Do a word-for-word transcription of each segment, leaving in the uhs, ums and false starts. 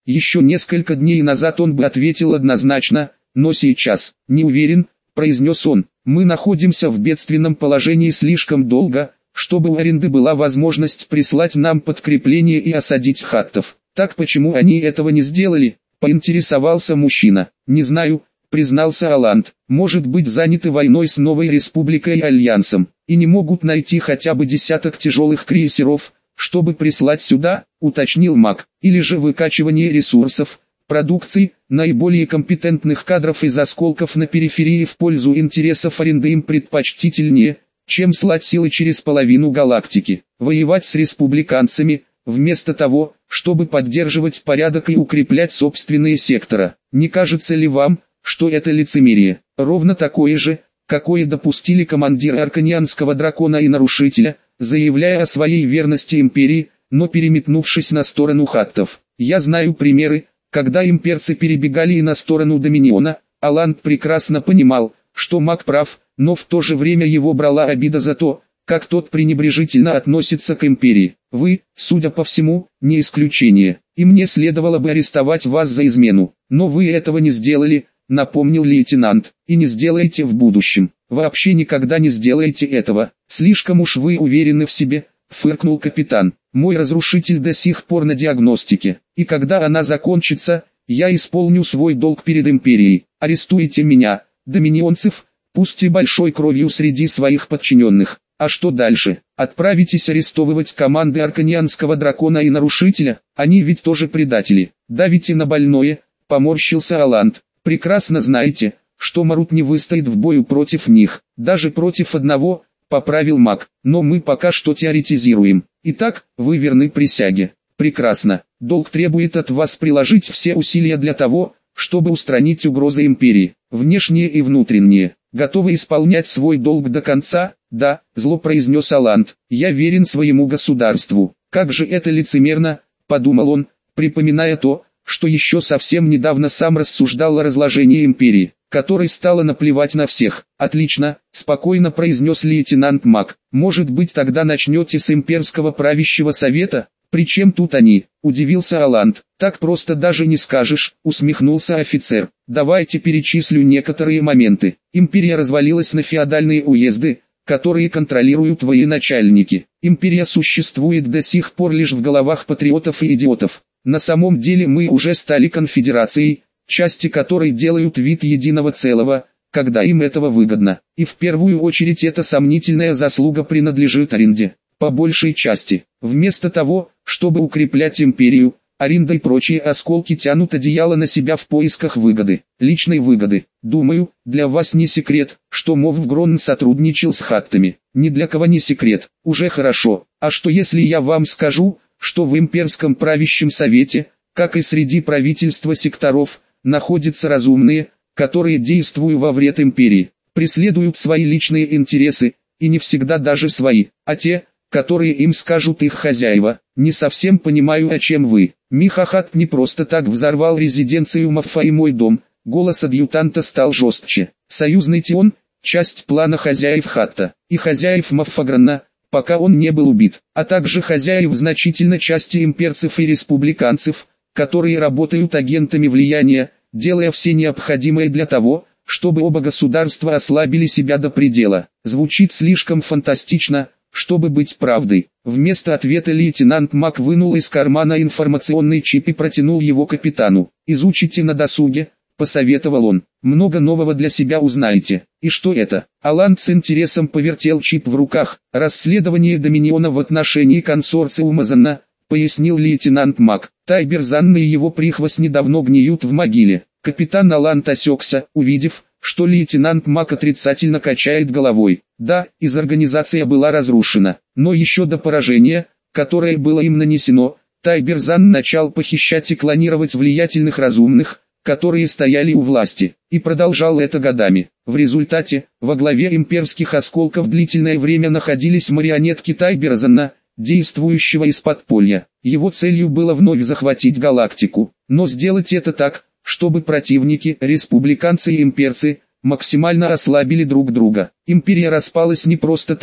Еще несколько дней назад он бы ответил однозначно, но сейчас, не уверен, произнес он. Мы находимся в бедственном положении слишком долго, чтобы у Аринды была возможность прислать нам подкрепление и осадить хаттов. Так почему они этого не сделали? Поинтересовался мужчина. Не знаю, признался Аланд. Может быть, заняты войной с новой республикой и альянсом, и не могут найти хотя бы десяток тяжелых крейсеров, чтобы прислать сюда, уточнил маг. Или же выкачивание ресурсов, продукции, наиболее компетентных кадров из осколков на периферии в пользу интересов Аринды им предпочтительнее, чем слать силы через половину галактики, воевать с республиканцами, вместо того, чтобы поддерживать порядок и укреплять собственные сектора. Не кажется ли вам, что это лицемерие, ровно такое же, какое допустили командиры Арканианского дракона и Нарушителя, заявляя о своей верности империи, но переметнувшись на сторону хаттов? Я знаю примеры, когда имперцы перебегали и на сторону Доминиона. Аланд прекрасно понимал, что маг прав, но в то же время его брала обида за то, как тот пренебрежительно относится к империи. Вы, судя по всему, не исключение, и мне следовало бы арестовать вас за измену, но вы этого не сделали, напомнил лейтенант, и не сделаете в будущем. Вообще никогда не сделаете этого, слишком уж вы уверены в себе, фыркнул капитан. Мой разрушитель до сих пор на диагностике, и когда она закончится, я исполню свой долг перед империей. Арестуйте меня, доминионцев, пусть и большой кровью среди своих подчиненных. А что дальше? Отправитесь арестовывать команды Арканианского дракона и Нарушителя? Они ведь тоже предатели. Давите на больное, поморщился Аланд. Прекрасно знаете, что Марут не выстоит в бою против них, даже против одного, поправил маг. Но мы пока что теоретизируем. Итак, вы верны присяге. Прекрасно. Долг требует от вас приложить все усилия для того, чтобы устранить угрозы империи, внешние и внутренние. Готовы исполнять свой долг до конца? Да, зло произнес Аланд. Я верен своему государству. Как же это лицемерно, подумал он, припоминая то, что еще совсем недавно сам рассуждал о разложении империи, которой стало наплевать на всех. Отлично, спокойно произнес лейтенант Мак. Может быть, тогда начнете с имперского правящего совета? «Причем тут они?» – удивился Аланд. «Так просто даже не скажешь», – усмехнулся офицер. «Давайте перечислю некоторые моменты. Империя развалилась на феодальные уезды, которые контролируют военачальники. Империя существует до сих пор лишь в головах патриотов и идиотов. На самом деле мы уже стали конфедерацией, части которой делают вид единого целого, когда им этого выгодно. И в первую очередь эта сомнительная заслуга принадлежит Аринде. По большей части, вместо того, чтобы укреплять империю, Аринда и прочие осколки тянут одеяло на себя в поисках выгоды, личной выгоды. Думаю, для вас не секрет, что Мовгрон сотрудничал с хаттами. Ни для кого не секрет, уже хорошо. А что если я вам скажу, что в имперском правящем совете, как и среди правительства секторов, находятся разумные, которые действуют во вред империи, преследуют свои личные интересы, и не всегда даже свои, а те, которые им скажут их хозяева. Не совсем понимаю, о чем вы. Михахат не просто так взорвал резиденцию Маффа и мой дом. Голос адъютанта стал жестче. Союзный Тион – часть плана хозяев Хатта и хозяев Маффаграна, пока он не был убит, а также хозяев значительной части имперцев и республиканцев, которые работают агентами влияния, делая все необходимое для того, чтобы оба государства ослабили себя до предела. Звучит слишком фантастично, чтобы быть правдой. Вместо ответа лейтенант Мак вынул из кармана информационный чип и протянул его капитану. «Изучите на досуге», — посоветовал он. «Много нового для себя узнаете». «И что это?» Аланд с интересом повертел чип в руках. «Расследование Доминиона в отношении консорциума Занна», — пояснил лейтенант Мак. «Тайбер Занна и его прихвостни давно гниют в могиле». Капитан Аланд осекся, увидев, что лейтенант Мак отрицательно качает головой. Да, из организация была разрушена, но еще до поражения, которое было им нанесено, Тайбер Занн начал похищать и клонировать влиятельных разумных, которые стояли у власти, и продолжал это годами. В результате, во главе имперских осколков длительное время находились марионетки Тайбера Занна, действующего из подполья. Его целью было вновь захватить галактику, но сделать это так, чтобы противники, республиканцы и имперцы, максимально ослабили друг друга. Империя распалась не просто так,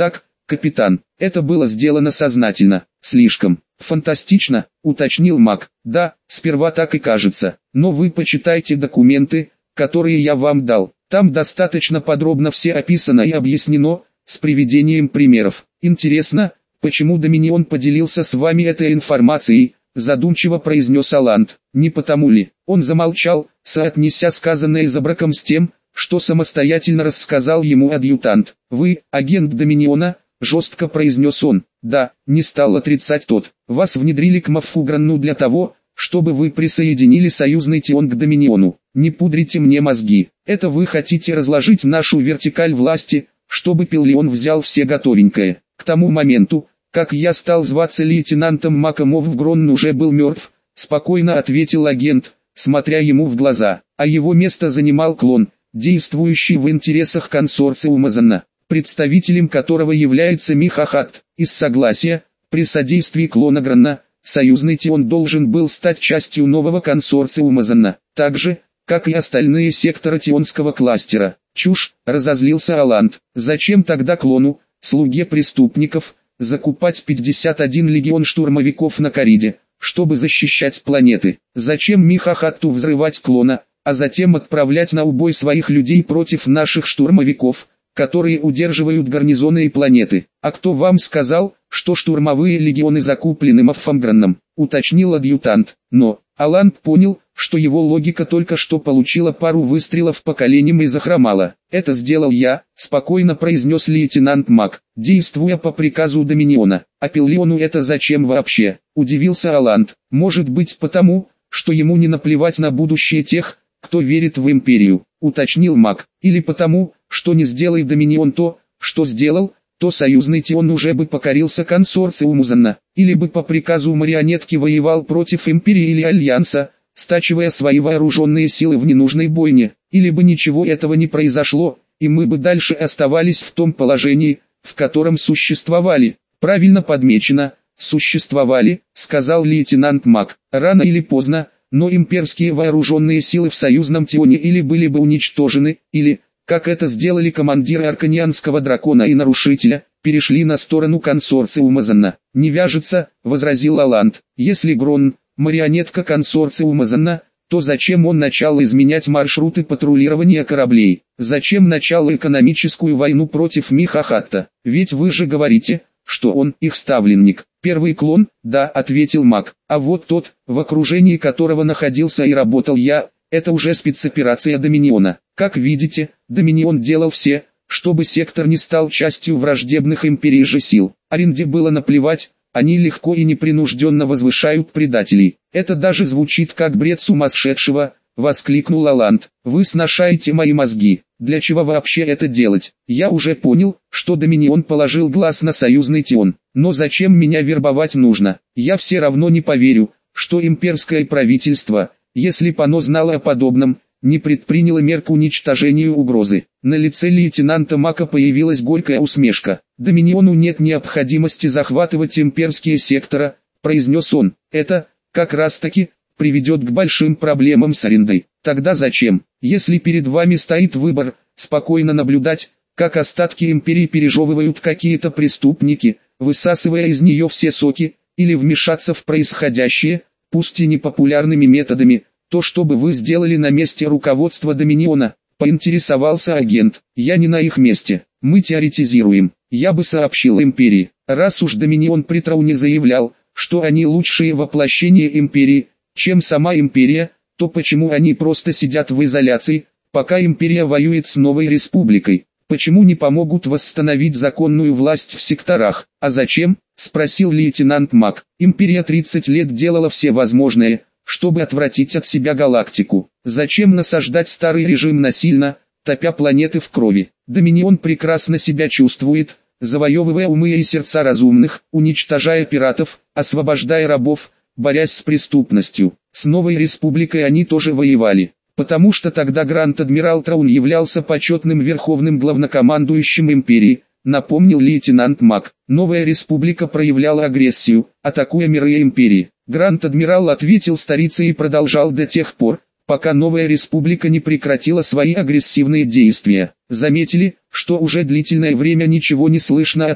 Капитан, это было сделано сознательно. Слишком фантастично, уточнил Мак. Да, сперва так и кажется, но вы почитайте документы, которые я вам дал. Там достаточно подробно все описано и объяснено, с приведением примеров. Интересно, почему Доминион поделился с вами этой информацией, задумчиво произнес Аланд. Не потому ли? Он замолчал, соотнеся сказанное за браком с тем, что самостоятельно рассказал ему адъютант. Вы, агент Доминиона, жестко произнес он. Да, не стал отрицать тот. Вас внедрили к Маффугранну для того, чтобы вы присоединили союзный Тион к Доминиону. Не пудрите мне мозги. Это вы хотите разложить нашу вертикаль власти, чтобы Пиллион взял все готовенькое. К тому моменту, как я стал зваться лейтенантом Маком Овгронн уже был мертв, спокойно ответил агент, смотря ему в глаза. А его место занимал клон, действующий в интересах консорциума Занна, представителем которого является Михахат. Из согласия, при содействии клона Гранна, союзный Тион должен был стать частью нового консорциума Занна, так же, как и остальные секторы Тионского кластера. Чушь, разозлился Аланд. Зачем тогда клону, слуге преступников, закупать пятьдесят один легион штурмовиков на Кариде, чтобы защищать планеты? Зачем Михахатту взрывать клона, а затем отправлять на убой своих людей против наших штурмовиков, которые удерживают гарнизоны и планеты? А кто вам сказал, что штурмовые легионы закуплены Маффамгранном? Уточнил адъютант. Но Аланд понял, что его логика только что получила пару выстрелов по коленям и захромала. «Это сделал я», — спокойно произнес лейтенант Мак, действуя по приказу Доминиона. «А Пиллиону это зачем вообще?» — удивился Аланд. «Может быть потому, что ему не наплевать на будущее тех, кто верит в Империю», — уточнил Мак. «Или потому, что не сделай Доминион то, что сделал, то союзный Тион уже бы покорился консорциуму Занна, или бы по приказу марионетки воевал против Империи или Альянса, стачивая свои вооруженные силы в ненужной бойне, или бы ничего этого не произошло, и мы бы дальше оставались в том положении, в котором существовали». «Правильно подмечено, существовали», — сказал лейтенант Мак. «Рано или поздно, но имперские вооруженные силы в союзном Тионе или были бы уничтожены, или, как это сделали командиры Арканианского дракона и Нарушителя, перешли на сторону консорциума Занна». «Не вяжется», — возразил Аланд. «Если Гронн — марионетка консорциума Занна, то зачем он начал изменять маршруты патрулирования кораблей? Зачем начал экономическую войну против Михахатта? Ведь вы же говорите, что он их ставленник». «Первый клон, да», — ответил Мак. «А вот тот, в окружении которого находился и работал я, это уже спецоперация Доминиона. Как видите, Доминион делал все, чтобы сектор не стал частью враждебных империй же сил. Аренде было наплевать, они легко и непринужденно возвышают предателей». «Это даже звучит как бред сумасшедшего», — воскликнул Аланд. «Вы сношаете мои мозги. Для чего вообще это делать? Я уже понял, что Доминион положил глаз на союзный Тион. Но зачем меня вербовать нужно? Я все равно не поверю, что имперское правительство, если б оно знало о подобном, не предприняло мер к уничтожению угрозы». На лице лейтенанта Мака появилась горькая усмешка. «Доминиону нет необходимости захватывать имперские сектора», — произнес он. «Это, как раз таки, приведет к большим проблемам с арендой. Тогда зачем, если перед вами стоит выбор, спокойно наблюдать, как остатки империи пережевывают какие-то преступники, высасывая из нее все соки, или вмешаться в происходящее, пусть и непопулярными методами, то что бы вы сделали на месте руководства Доминиона?» — поинтересовался агент. «Я не на их месте, мы теоретизируем. Я бы сообщил империи, раз уж Доминион при троне заявлял, что они лучшие воплощения империи, чем сама империя, то почему они просто сидят в изоляции, пока империя воюет с новой республикой? Почему не помогут восстановить законную власть в секторах?» «А зачем?» — спросил лейтенант Мак. «Империя тридцать лет делала все возможное, чтобы отвратить от себя галактику. Зачем насаждать старый режим насильно, топя планеты в крови? Доминион прекрасно себя чувствует, завоевывая умы и сердца разумных, уничтожая пиратов, освобождая рабов, борясь с преступностью. С новой республикой они тоже воевали, потому что тогда Гранд-адмирал Траун являлся почетным верховным главнокомандующим империи», — напомнил лейтенант Мак. «Новая республика проявляла агрессию, атакуя миры империи. Гранд-адмирал ответил старицей и продолжал до тех пор, пока новая республика не прекратила свои агрессивные действия. Заметили, что уже длительное время ничего не слышно о том,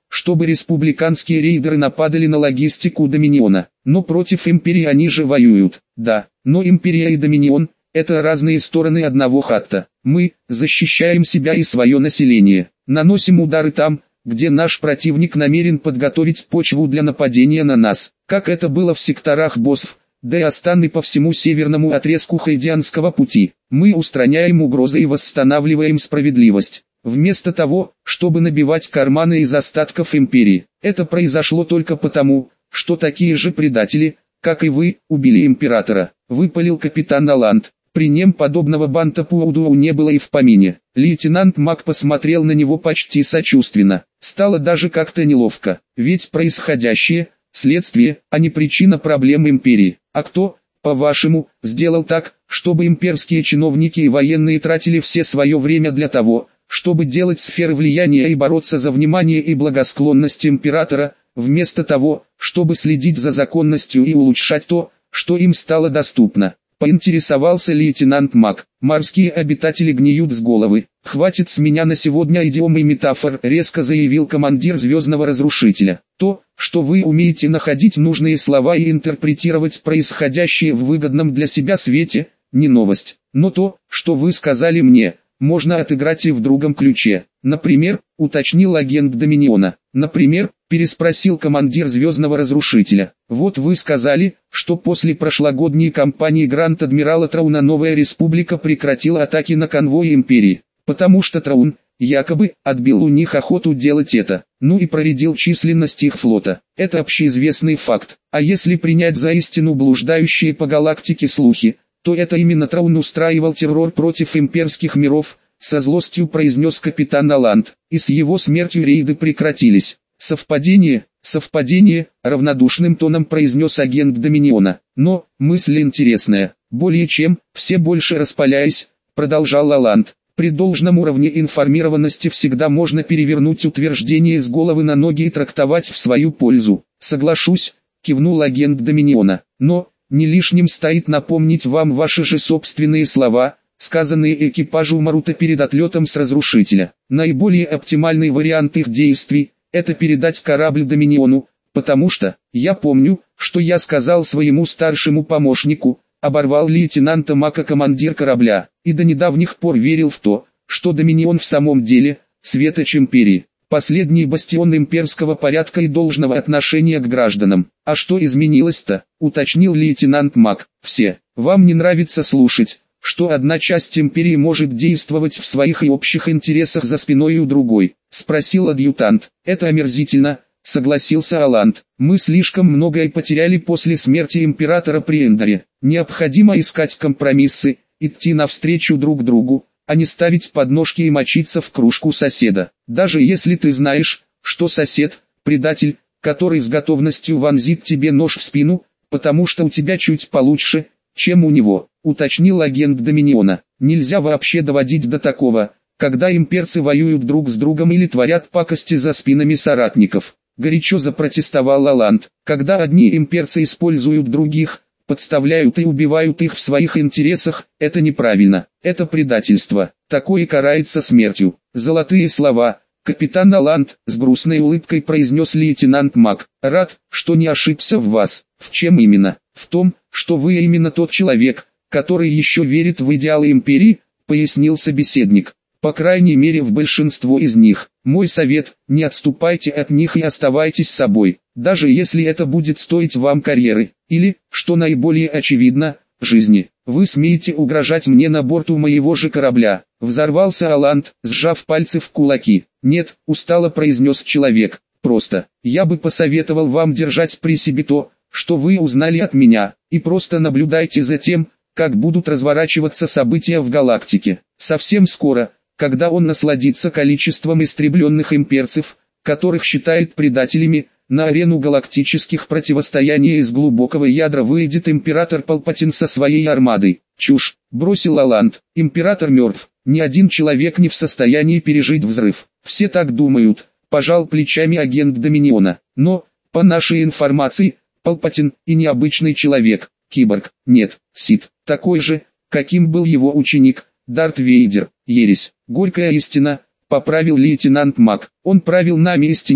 чтобы республиканские рейдеры нападали на логистику Доминиона. Но против Империи они же воюют. Да, но Империя и Доминион – это разные стороны одного хатта. Мы защищаем себя и свое население. Наносим удары там, где наш противник намерен подготовить почву для нападения на нас. Как это было в секторах боссов, да и Астаны по всему северному отрезку Хайдианского пути. Мы устраняем угрозы и восстанавливаем справедливость, вместо того, чтобы набивать карманы из остатков Империи. Это произошло только потому, что такие же предатели, как и вы, убили Императора, выпалил капитан Аланд. При нем подобного банта Пуаудуау не было и в помине. Лейтенант Мак посмотрел на него почти сочувственно. Стало даже как-то неловко, ведь происходящее – следствие, а не причина проблем Империи. А кто, по-вашему, сделал так, чтобы имперские чиновники и военные тратили все свое время для того, чтобы делать сферы влияния и бороться за внимание и благосклонность Императора, вместо того, чтобы следить за законностью и улучшать то, что им стало доступно? Поинтересовался лейтенант Мак. Морские обитатели гниют с головы. Хватит с меня на сегодня идиом и метафор, резко заявил командир Звездного Разрушителя. То, что вы умеете находить нужные слова и интерпретировать происходящее в выгодном для себя свете, не новость. Но то, что вы сказали мне, можно отыграть и в другом ключе. Например, уточнил агент Доминиона. Например, переспросил командир Звездного Разрушителя. Вот вы сказали, что после прошлогодней кампании Гранд-Адмирала Трауна Новая Республика прекратила атаки на конвои Империи, потому что Траун, якобы, отбил у них охоту делать это, ну и проредил численность их флота. Это общеизвестный факт. А если принять за истину блуждающие по галактике слухи, то это именно Траун устраивал террор против имперских миров, со злостью произнес капитан Аланд, и с его смертью рейды прекратились. Совпадение, совпадение, равнодушным тоном произнес агент Доминиона. Но, мысль интересная, более чем, все больше распаляясь, продолжал Аланд. При должном уровне информированности всегда можно перевернуть утверждение с головы на ноги и трактовать в свою пользу. Соглашусь, кивнул агент Доминиона, но не лишним стоит напомнить вам ваши же собственные слова, сказанные экипажу Марута перед отлетом с Разрушителя. Наиболее оптимальный вариант их действий – это передать корабль Доминиону, потому что, я помню, что я сказал своему старшему помощнику, оборвал лейтенанта Мака командир корабля, и до недавних пор верил в то, что Доминион в самом деле – светоч Империи, последний бастион имперского порядка и должного отношения к гражданам. А что изменилось-то, уточнил лейтенант Мак. Все, вам не нравится слушать, что одна часть Империи может действовать в своих и общих интересах за спиной у другой, спросил адъютант. Это омерзительно, согласился Аланд. Мы слишком многое потеряли после смерти Императора при Эндоре. Необходимо искать компромиссы, идти навстречу друг другу, а не ставить подножки и мочиться в кружку соседа. Даже если ты знаешь, что сосед – предатель, который с готовностью вонзит тебе нож в спину, потому что у тебя чуть получше, чем у него, уточнил агент Доминиона. Нельзя вообще доводить до такого, когда имперцы воюют друг с другом или творят пакости за спинами соратников. Горячо запротестовал Аланд. Когда одни имперцы используют других, подставляют и убивают их в своих интересах, это неправильно, это предательство. Такое карается смертью. Золотые слова. Капитан Аланд, с грустной улыбкой произнес лейтенант Мак. Рад, что не ошибся в вас. В чем именно? В том, что вы именно тот человек, который еще верит в идеалы Империи, пояснил собеседник. По крайней мере в большинство из них. Мой совет, не отступайте от них и оставайтесь собой, даже если это будет стоить вам карьеры, или, что наиболее очевидно, жизни. Вы смеете угрожать мне на борту моего же корабля? Взорвался Аланд, сжав пальцы в кулаки. Нет, устало произнес человек, просто, я бы посоветовал вам держать при себе то, что вы узнали от меня, и просто наблюдайте за тем, как будут разворачиваться события в галактике. Совсем скоро, когда он насладится количеством истребленных имперцев, которых считает предателями, на арену галактических противостояний из глубокого ядра выйдет император Палпатин со своей армадой. Чушь, бросил Аланд, император мертв, ни один человек не в состоянии пережить взрыв. Все так думают, пожал плечами агент Доминиона, но, по нашей информации, Палпатин и необычный человек, киборг, нет, Сид, такой же, каким был его ученик, Дарт Вейдер. Ересь, горькая истина, поправил лейтенант Мак. Он правил нами истине,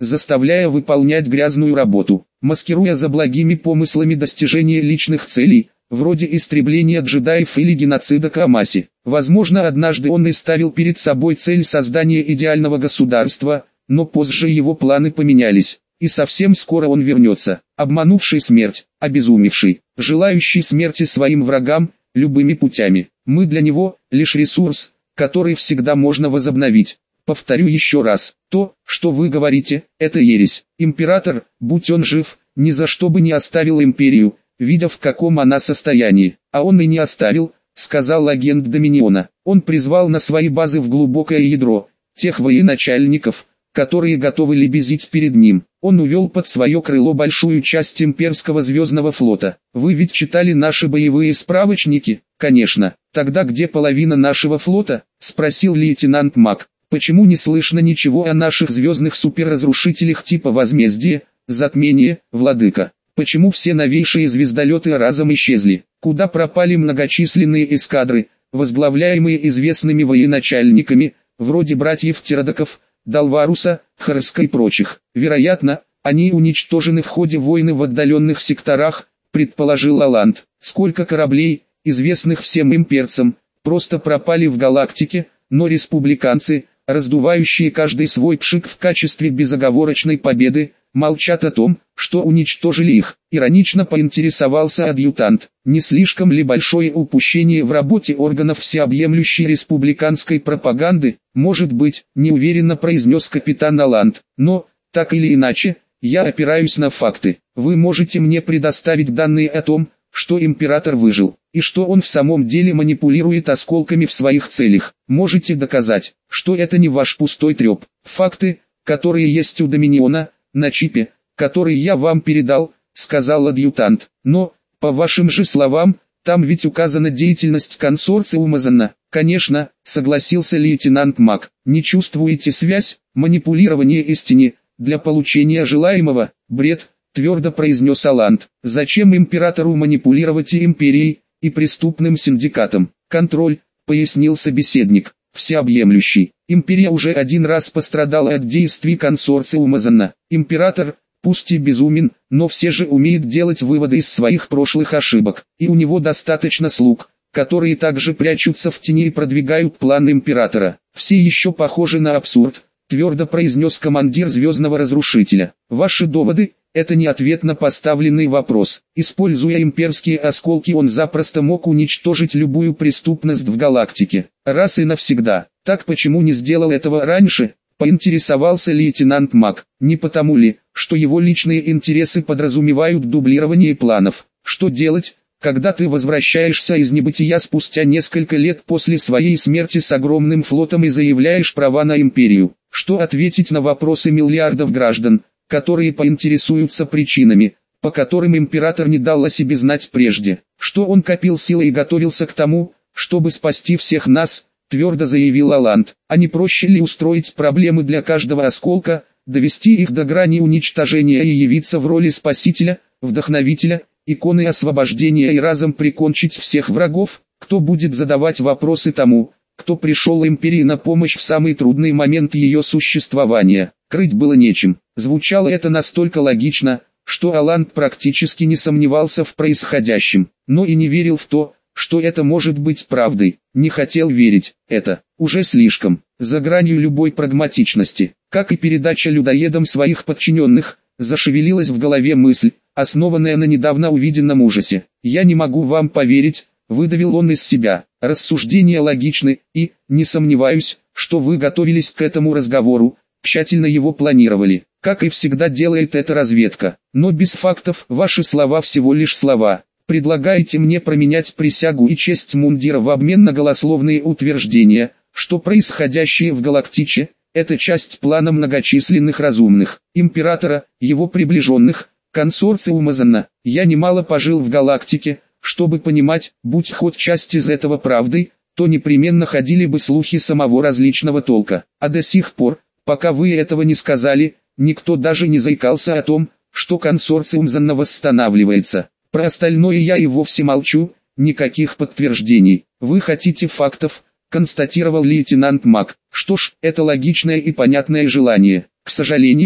заставляя выполнять грязную работу, маскируя за благими помыслами достижения личных целей, вроде истребления джедаев или геноцида Камаси. Возможно, однажды он и ставил перед собой цель создания идеального государства, но позже его планы поменялись, и совсем скоро он вернется, обманувший смерть, обезумевший, желающий смерти своим врагам, любыми путями. Мы для него лишь ресурс, который всегда можно возобновить. Повторю еще раз, то, что вы говорите, это ересь. Император, будь он жив, ни за что бы не оставил империю, видя в каком она состоянии. А он и не оставил, сказал агент Доминиона. Он призвал на свои базы в глубокое ядро тех военачальников, которые готовы лебезить перед ним. Он увел под свое крыло большую часть имперского звездного флота. Вы ведь читали наши боевые справочники? Конечно. Тогда где половина нашего флота? Спросил лейтенант Мак. Почему не слышно ничего о наших звездных суперразрушителях типа Возмездие, Затмение, Владыка? Почему все новейшие звездолеты разом исчезли? Куда пропали многочисленные эскадры, возглавляемые известными военачальниками, вроде братьев Тирадоков, Далваруса, Харска и прочих? Вероятно, они уничтожены в ходе войны в отдаленных секторах, предположил Лаланд. Сколько кораблей, известных всем имперцам, просто пропали в галактике, но республиканцы, раздувающие каждый свой пшик в качестве безоговорочной победы, молчат о том, что уничтожили их. Иронично поинтересовался адъютант. Не слишком ли большое упущение в работе органов всеобъемлющей республиканской пропаганды? Может быть, неуверенно произнес капитан Лаланд. Но, так или иначе, я опираюсь на факты. Вы можете мне предоставить данные о том, что император выжил, и что он в самом деле манипулирует осколками в своих целях. Можете доказать, что это не ваш пустой треп. Факты, которые есть у Доминиона, на чипе, который я вам передал, сказал адъютант. Но, по вашим же словам, там ведь указана деятельность консорциума Занна. Конечно, согласился лейтенант Мак. Не чувствуете связь, манипулирование истине, для получения желаемого, бред, твердо произнес Аланд. Зачем императору манипулировать и империей, и преступным синдикатом? Контроль, пояснил собеседник, всеобъемлющий. Империя уже один раз пострадала от действий консорциума Занна. Император, пусть и безумен, но все же умеет делать выводы из своих прошлых ошибок. И у него достаточно слуг, которые также прячутся в тени и продвигают план императора. Все еще похожи на абсурд, твердо произнес командир Звездного Разрушителя. Ваши доводы – это не ответ на поставленный вопрос. Используя имперские осколки, он запросто мог уничтожить любую преступность в галактике. Раз и навсегда. Так почему не сделал этого раньше? Поинтересовался лейтенант Мак. Не потому ли, что его личные интересы подразумевают дублирование планов? Что делать, когда ты возвращаешься из небытия спустя несколько лет после своей смерти с огромным флотом и заявляешь права на империю? Что ответить на вопросы миллиардов граждан, которые поинтересуются причинами, по которым император не дал о себе знать прежде? Что он копил силы и готовился к тому, чтобы спасти всех нас, твердо заявил Аланд. А не проще ли устроить проблемы для каждого осколка, довести их до грани уничтожения и явиться в роли спасителя, вдохновителя, иконы освобождения и разом прикончить всех врагов? Кто будет задавать вопросы тому, кто пришел империи на помощь в самый трудный момент ее существования? Крыть было нечем. Звучало это настолько логично, что Аланд практически не сомневался в происходящем, но и не верил в то, что это может быть правдой. Не хотел верить, это уже слишком, за гранью любой прагматичности. Как и передача людоедам своих подчиненных, зашевелилась в голове мысль, основанная на недавно увиденном ужасе. «Я не могу вам поверить», — выдавил он из себя. Рассуждения логичны, и, не сомневаюсь, что вы готовились к этому разговору, тщательно его планировали, как и всегда делает эта разведка. Но без фактов ваши слова всего лишь слова. Предлагаете мне променять присягу и честь мундира в обмен на голословные утверждения, что происходящее в галактике – это часть плана многочисленных разумных, императора, его приближенных, консорциума Занна. Я немало пожил в галактике, чтобы понимать, будь хоть часть из этого правдой, то непременно ходили бы слухи самого различного толка. А до сих пор, пока вы этого не сказали, никто даже не заикался о том, что консорциум Занна восстанавливается. Про остальное я и вовсе молчу, никаких подтверждений. Вы хотите фактов, констатировал лейтенант Мак. Что ж, это логичное и понятное желание. К сожалению,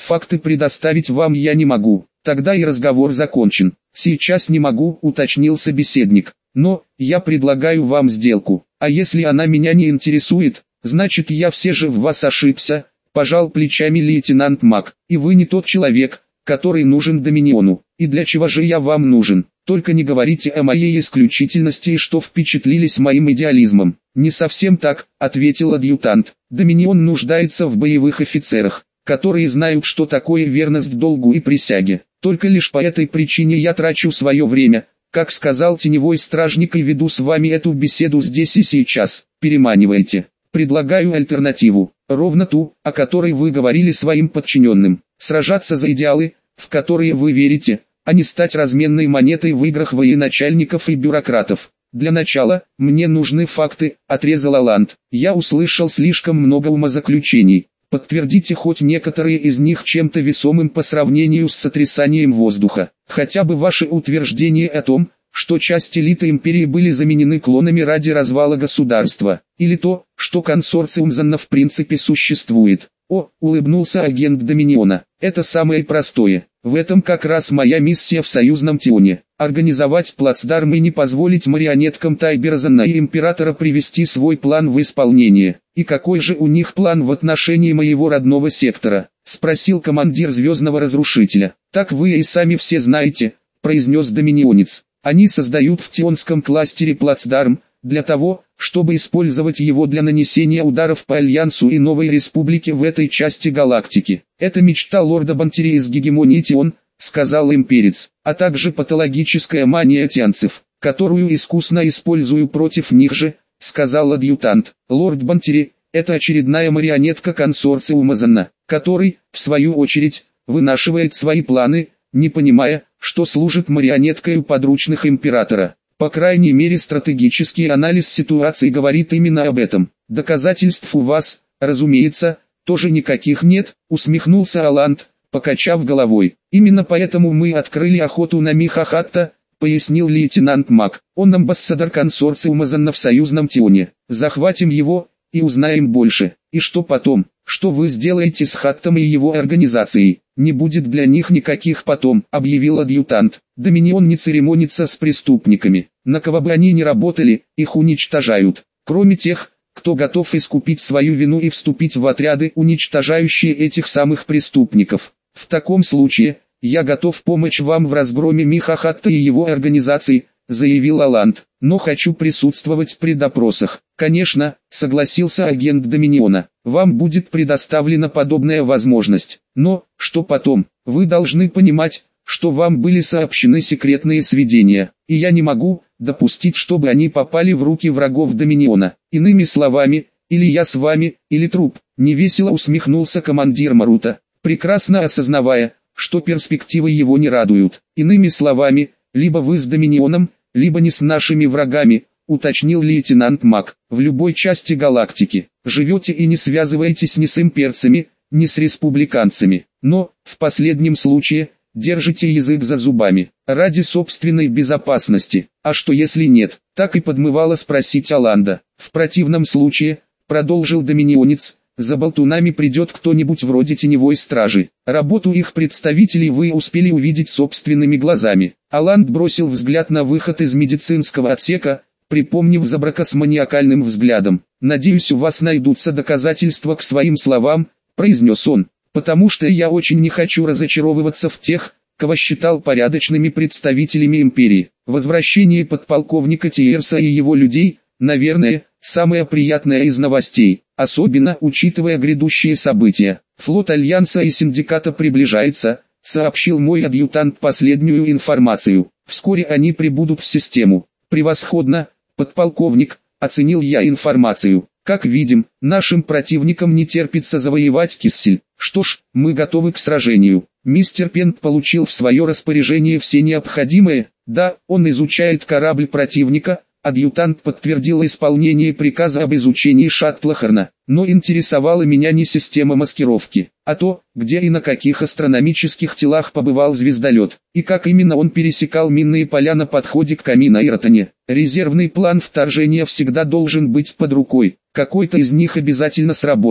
факты предоставить вам я не могу. Тогда и разговор закончен. Сейчас не могу, уточнил собеседник. Но, я предлагаю вам сделку. А если она меня не интересует, значит я все же в вас ошибся, пожал плечами лейтенант Мак. И вы не тот человек, который нужен Доминиону. И для чего же я вам нужен? Только не говорите о моей исключительности и что впечатлились моим идеализмом. Не совсем так, ответил адъютант. Доминион нуждается в боевых офицерах, которые знают, что такое верность долгу и присяге. Только лишь по этой причине я трачу свое время, как сказал теневой стражник, и веду с вами эту беседу здесь и сейчас. Переманивайте. Предлагаю альтернативу, ровно ту, о которой вы говорили своим подчиненным. Сражаться за идеалы, в которые вы верите, а не стать разменной монетой в играх военачальников и бюрократов. Для начала, мне нужны факты, отрезал Аланд. Я услышал слишком много умозаключений. Подтвердите хоть некоторые из них чем-то весомым по сравнению с сотрясанием воздуха. Хотя бы ваше утверждение о том, что часть элиты империи были заменены клонами ради развала государства. Или то, что консорциум Занна в принципе существует. О, улыбнулся агент Доминиона. Это самое простое. В этом как раз моя миссия в союзном Тионе. Организовать плацдарм и не позволить марионеткам Тайбера Занна и Императора привести свой план в исполнение. И какой же у них план в отношении моего родного сектора? Спросил командир Звездного Разрушителя. Так вы и сами все знаете, произнес Доминионец. Они создают в Тионском кластере плацдарм, для того, чтобы использовать его для нанесения ударов по Альянсу и Новой Республике в этой части галактики. Это мечта лорда Бантери из гегемонии Тион, сказал имперец, а также патологическая мания тианцев, которую искусно использую против них же, сказал адъютант. Лорд Бантери – это очередная марионетка консорциума Занна, который, в свою очередь, вынашивает свои планы, не понимая, что служит марионеткой у подручных императора. По крайней мере, стратегический анализ ситуации говорит именно об этом. Доказательств у вас, разумеется, тоже никаких нет, усмехнулся Аланд, покачав головой. Именно поэтому мы открыли охоту на Михахатта, пояснил лейтенант Мак. Он амбассадор консорциума Занна в союзном Тионе. Захватим его, и узнаем больше. И что потом? Что вы сделаете с Хаттом и его организацией? Не будет для них никаких потом, объявил адъютант. Доминион не церемонится с преступниками. На кого бы они ни работали, их уничтожают. Кроме тех, кто готов искупить свою вину и вступить в отряды, уничтожающие этих самых преступников. В таком случае, я готов помочь вам в разгроме Михахатта и его организации, заявил Аланд. Но хочу присутствовать при допросах. Конечно, согласился агент Доминиона. Вам будет предоставлена подобная возможность. Но, что потом? Вы должны понимать, что вам были сообщены секретные сведения, и я не могу допустить, чтобы они попали в руки врагов Доминиона. Иными словами, или я с вами, или труп. Невесело усмехнулся командир Марута, прекрасно осознавая, что перспективы его не радуют. Иными словами, либо вы с Доминионом, либо не с нашими врагами, уточнил лейтенант Мак. В любой части галактики живете и не связываетесь ни с имперцами, ни с республиканцами. Но, в последнем случае, держите язык за зубами, ради собственной безопасности. А что если нет? Так и подмывало спросить Аланда. В противном случае, продолжил Доминионец, за болтунами придет кто-нибудь вроде теневой стражи. Работу их представителей вы успели увидеть собственными глазами. Аланд бросил взгляд на выход из медицинского отсека, припомнив Забрака с маниакальным взглядом. «Надеюсь, у вас найдутся доказательства к своим словам», — произнес он, «потому что я очень не хочу разочаровываться в тех, кого считал порядочными представителями империи. Возвращение подполковника Тиерса и его людей, наверное, самое приятное из новостей, особенно учитывая грядущие события. Флот Альянса и Синдиката приближается», — сообщил мой адъютант последнюю информацию. «Вскоре они прибудут в систему». «Превосходно, подполковник», — оценил я информацию. «Как видим, нашим противникам не терпится завоевать Киссель. Что ж, мы готовы к сражению». Мистер Пент получил в свое распоряжение все необходимое. Да, он изучает корабль противника. Адъютант подтвердил исполнение приказа об изучении шаттла Харна, но интересовала меня не система маскировки, а то, где и на каких астрономических телах побывал звездолет, и как именно он пересекал минные поля на подходе к Камин-Айротоне. Резервный план вторжения всегда должен быть под рукой, какой-то из них обязательно сработает.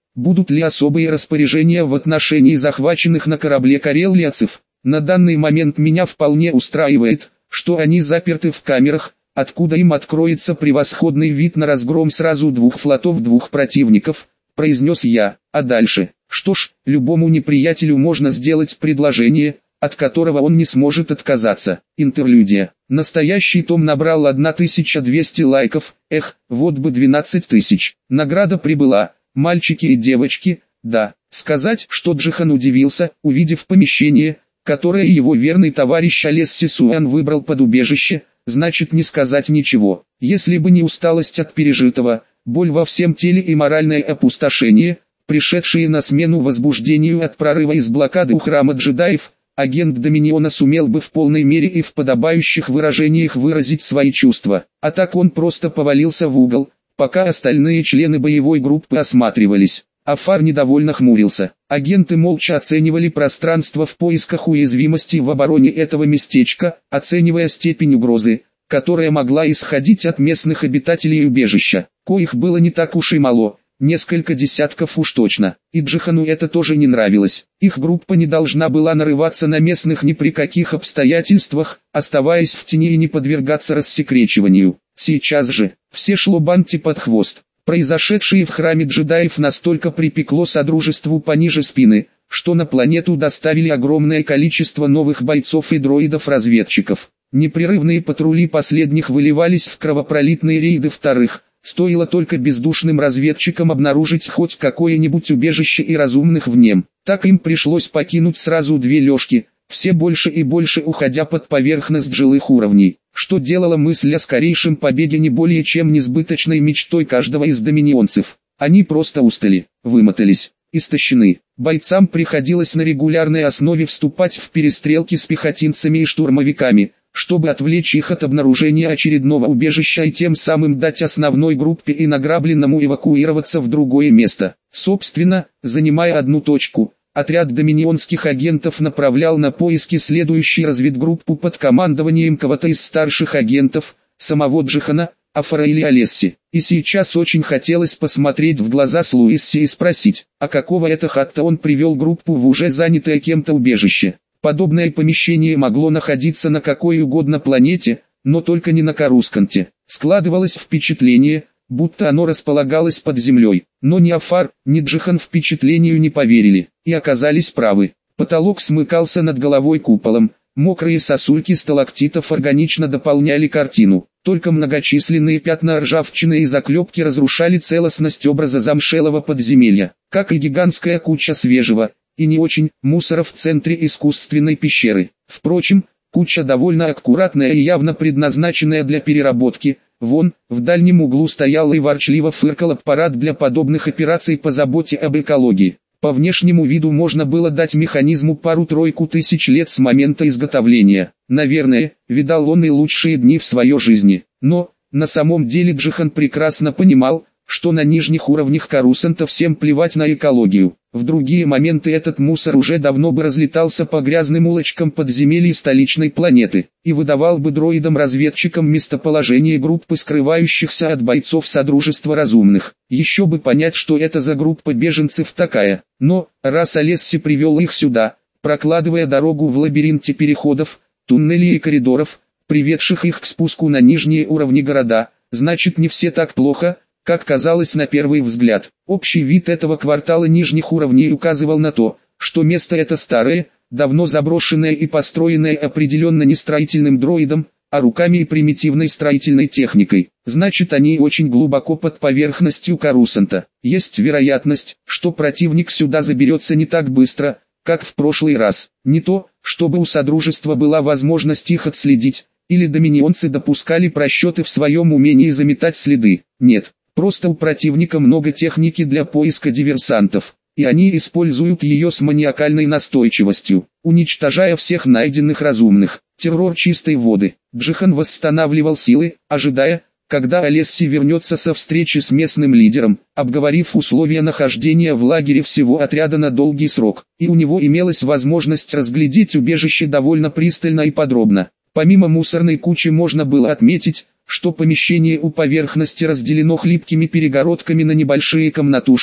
Будут ли особые распоряжения в отношении захваченных на корабле карелиацев? На данный момент меня вполне устраивает, что они заперты в камерах, откуда им откроется превосходный вид на разгром сразу двух флотов двух противников, произнес я. А дальше? Что ж, любому неприятелю можно сделать предложение, от которого он не сможет отказаться. Интерлюдия. Настоящий том набрал тысячу двести лайков, эх, вот бы двенадцать тысяч. Награда прибыла, мальчики и девочки, да. Сказать, что Джихан удивился, увидев помещение, которое его верный товарищ Олесси Суэн выбрал под убежище, значит не сказать ничего. Если бы не усталость от пережитого, боль во всем теле и моральное опустошение, пришедшие на смену возбуждению от прорыва из блокады у храма джедаев, агент Доминиона сумел бы в полной мере и в подобающих выражениях выразить свои чувства. А так он просто повалился в угол, пока остальные члены боевой группы осматривались. Афар недовольно хмурился. Агенты молча оценивали пространство в поисках уязвимости в обороне этого местечка, оценивая степень угрозы, которая могла исходить от местных обитателей убежища, коих было не так уж и мало. Несколько десятков уж точно. И Джихану это тоже не нравилось. Их группа не должна была нарываться на местных ни при каких обстоятельствах, оставаясь в тени и не подвергаться рассекречиванию. Сейчас же, все шло Банти под хвост. Произошедшее в храме джедаев настолько припекло содружеству пониже спины, что на планету доставили огромное количество новых бойцов и дроидов-разведчиков. Непрерывные патрули последних выливались в кровопролитные рейды вторых. Стоило только бездушным разведчикам обнаружить хоть какое-нибудь убежище и разумных в нем. Так им пришлось покинуть сразу две лёжки, все больше и больше уходя под поверхность жилых уровней, что делало мысль о скорейшем побеге не более чем несбыточной мечтой каждого из доминионцев. Они просто устали, вымотались, истощены. Бойцам приходилось на регулярной основе вступать в перестрелки с пехотинцами и штурмовиками, чтобы отвлечь их от обнаружения очередного убежища и тем самым дать основной группе и награбленному эвакуироваться в другое место. Собственно, занимая одну точку, отряд доминионских агентов направлял на поиски следующую разведгруппу под командованием кого-то из старших агентов, самого Джихана, Афара или Олесси. И сейчас очень хотелось посмотреть в глаза Слуисси и спросить, а какого это хатта он привел группу в уже занятое кем-то убежище. Подобное помещение могло находиться на какой угодно планете, но только не на Карусканте. Складывалось впечатление, будто оно располагалось под землей. Но ни Афар, ни Джихан впечатлению не поверили, и оказались правы. Потолок смыкался над головой куполом, мокрые сосульки сталактитов органично дополняли картину. Только многочисленные пятна ржавчины и заклепки разрушали целостность образа замшелого подземелья, как и гигантская куча свежего, и не очень, мусора в центре искусственной пещеры. Впрочем, куча довольно аккуратная и явно предназначенная для переработки. Вон, в дальнем углу стоял и ворчливо фыркал аппарат для подобных операций по заботе об экологии. По внешнему виду можно было дать механизму пару-тройку тысяч лет с момента изготовления. Наверное, видал он и лучшие дни в своей жизни. Но, на самом деле Джихан прекрасно понимал, что на нижних уровнях Карусанта всем плевать на экологию. В другие моменты этот мусор уже давно бы разлетался по грязным улочкам подземелий столичной планеты, и выдавал бы дроидам-разведчикам местоположение группы скрывающихся от бойцов Содружества Разумных. Еще бы понять, что это за группа беженцев такая. Но, раз Олесси привел их сюда, прокладывая дорогу в лабиринте переходов, туннелей и коридоров, приведших их к спуску на нижние уровни города, значит не все так плохо, как казалось на первый взгляд. Общий вид этого квартала нижних уровней указывал на то, что место это старое, давно заброшенное и построенное определенно не строительным дроидом, а руками и примитивной строительной техникой. Значит, они очень глубоко под поверхностью Карусанта. Есть вероятность, что противник сюда заберется не так быстро, как в прошлый раз. Не то, чтобы у Содружества была возможность их отследить, или доминионцы допускали просчеты в своем умении заметать следы. Нет. Просто у противника много техники для поиска диверсантов, и они используют ее с маниакальной настойчивостью, уничтожая всех найденных разумных. Террор чистой воды. Джихан восстанавливал силы, ожидая, когда Олесси вернется со встречи с местным лидером, обговорив условия нахождения в лагере всего отряда на долгий срок, и у него имелась возможность разглядеть убежище довольно пристально и подробно. Помимо мусорной кучи можно было отметить, что помещение у поверхности разделено хлипкими перегородками на небольшие комнатушки,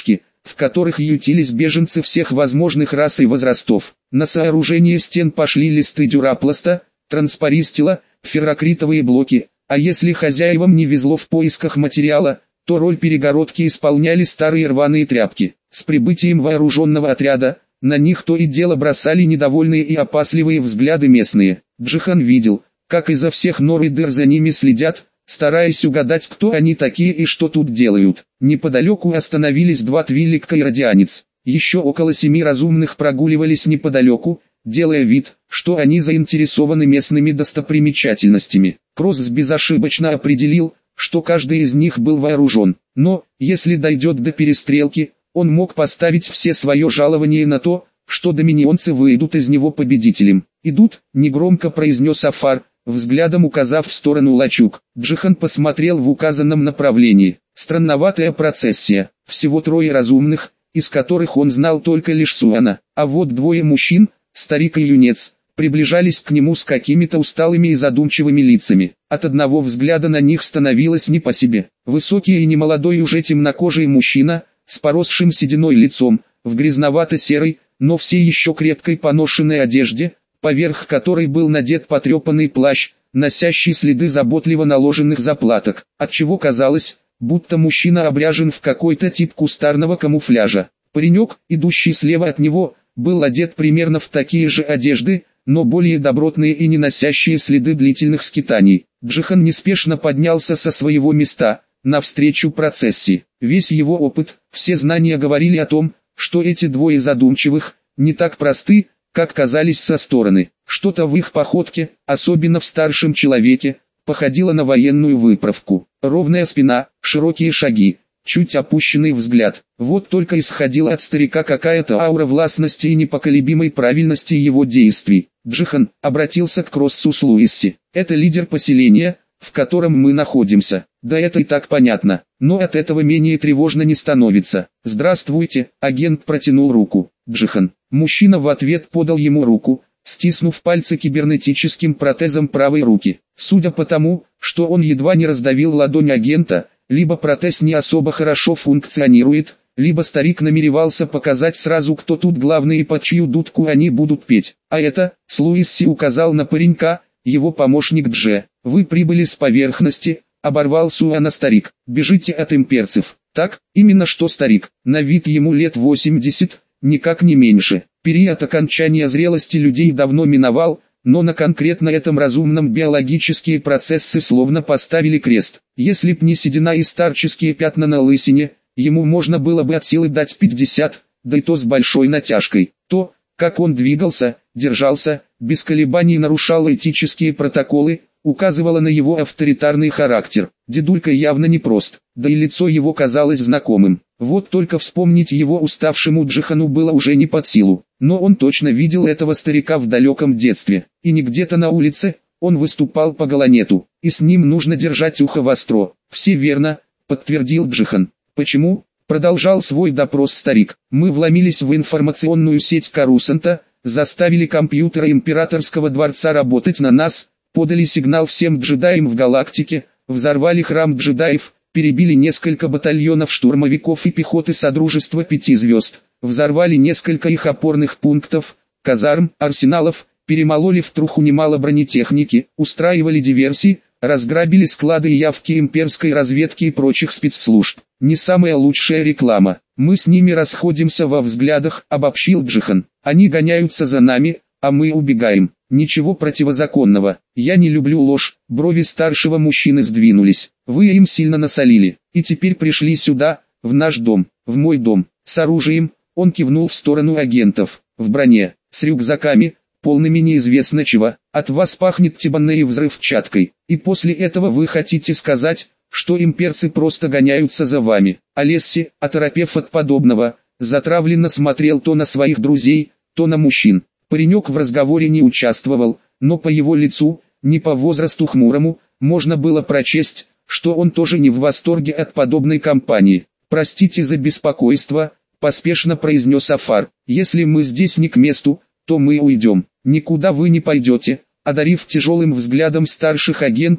в которых ютились беженцы всех возможных рас и возрастов. На сооружение стен пошли листы дюрапласта, транспаристила, феррокритовые блоки, а если хозяевам не везло в поисках материала, то роль перегородки исполняли старые рваные тряпки. С прибытием вооруженного отряда, на них то и дело бросали недовольные и опасливые взгляды местные. Джихан видел, как изо всех нор и дыр за ними следят, стараясь угадать, кто они такие и что тут делают. Неподалеку остановились два твилика и радианец. Еще около семи разумных прогуливались неподалеку, делая вид, что они заинтересованы местными достопримечательностями. Кросс безошибочно определил, что каждый из них был вооружен. Но, если дойдет до перестрелки, он мог поставить все свое жалование на то, что доминионцы выйдут из него победителем. «Идут», — негромко произнес Афар, взглядом указав в сторону лачуг. Джихан посмотрел в указанном направлении. Странноватая процессия. Всего трое разумных, из которых он знал только лишь Суана. А вот двое мужчин, старик и юнец, приближались к нему с какими-то усталыми и задумчивыми лицами. От одного взгляда на них становилось не по себе. Высокий и немолодой уже темнокожий мужчина, с поросшим сединой лицом, в грязновато-серой, но все еще крепкой поношенной одежде, поверх которой был надет потрепанный плащ, носящий следы заботливо наложенных заплаток, отчего казалось, будто мужчина обряжен в какой-то тип кустарного камуфляжа. Паренек, идущий слева от него, был одет примерно в такие же одежды, но более добротные и не носящие следы длительных скитаний. Джихан неспешно поднялся со своего места, навстречу процессии. Весь его опыт, все знания говорили о том, что эти двое задумчивых, не так просты, как казались со стороны. Что-то в их походке, особенно в старшем человеке, походило на военную выправку. Ровная спина, широкие шаги, чуть опущенный взгляд. Вот только исходила от старика какая-то аура властности и непоколебимой правильности его действий. Джихан обратился к Кроссу с Луисси. «Это лидер поселения, в котором мы находимся. Да это и так понятно, но от этого менее тревожно не становится». «Здравствуйте», агент протянул руку. Джихан. Мужчина в ответ подал ему руку, стиснув пальцы кибернетическим протезом правой руки. Судя по тому, что он едва не раздавил ладонь агента, либо протез не особо хорошо функционирует, либо старик намеревался показать сразу, кто тут главный и под чью дудку они будут петь. А это, с Луисси указал на паренька, его помощник Дже. «Вы прибыли с поверхности», — оборвал Суана старик. «Бежите от имперцев». Так, именно что старик, на вид ему лет восемьдесят, никак не меньше. Период окончания зрелости людей давно миновал, но на конкретно этом разумном биологические процессы словно поставили крест. Если б не седина и старческие пятна на лысине, ему можно было бы от силы дать пятьдесят, да и то с большой натяжкой. То, как он двигался, держался, без колебаний нарушал этические протоколы, указывало на его авторитарный характер. Дедулька явно непрост, да и лицо его казалось знакомым. Вот только вспомнить его уставшему Джихану было уже не под силу. Но он точно видел этого старика в далеком детстве. И не где-то на улице, он выступал по Галанету, и с ним нужно держать ухо востро. «Все верно», — подтвердил Джихан. «Почему?» — продолжал свой допрос старик. «Мы вломились в информационную сеть Карусанта, заставили компьютеры Императорского дворца работать на нас, подали сигнал всем джедаям в галактике, взорвали храм джедаев, перебили несколько батальонов штурмовиков и пехоты Содружества Пяти Звезд, взорвали несколько их опорных пунктов, казарм, арсеналов, перемололи в труху немало бронетехники, устраивали диверсии, разграбили склады и явки имперской разведки и прочих спецслужб. Не самая лучшая реклама. Мы с ними расходимся во взглядах», — обобщил Джихан. «Они гоняются за нами, а мы убегаем. Ничего противозаконного. Я не люблю ложь». Брови старшего мужчины сдвинулись. «Вы им сильно насолили, и теперь пришли сюда, в наш дом, в мой дом, с оружием». Он кивнул в сторону агентов. «В броне, с рюкзаками, полными неизвестно чего. От вас пахнет тибанной взрывчаткой. И после этого вы хотите сказать, что имперцы просто гоняются за вами?» Алесси, оторопев от подобного, затравленно смотрел то на своих друзей, то на мужчин. Паренек в разговоре не участвовал, но по его лицу, не по возрасту хмурому, можно было прочесть, что он тоже не в восторге от подобной кампании. «Простите за беспокойство», — поспешно произнес Афар. «Если мы здесь не к месту, то мы уйдем. Никуда вы не пойдете». Одарив тяжелым взглядом старших агентов,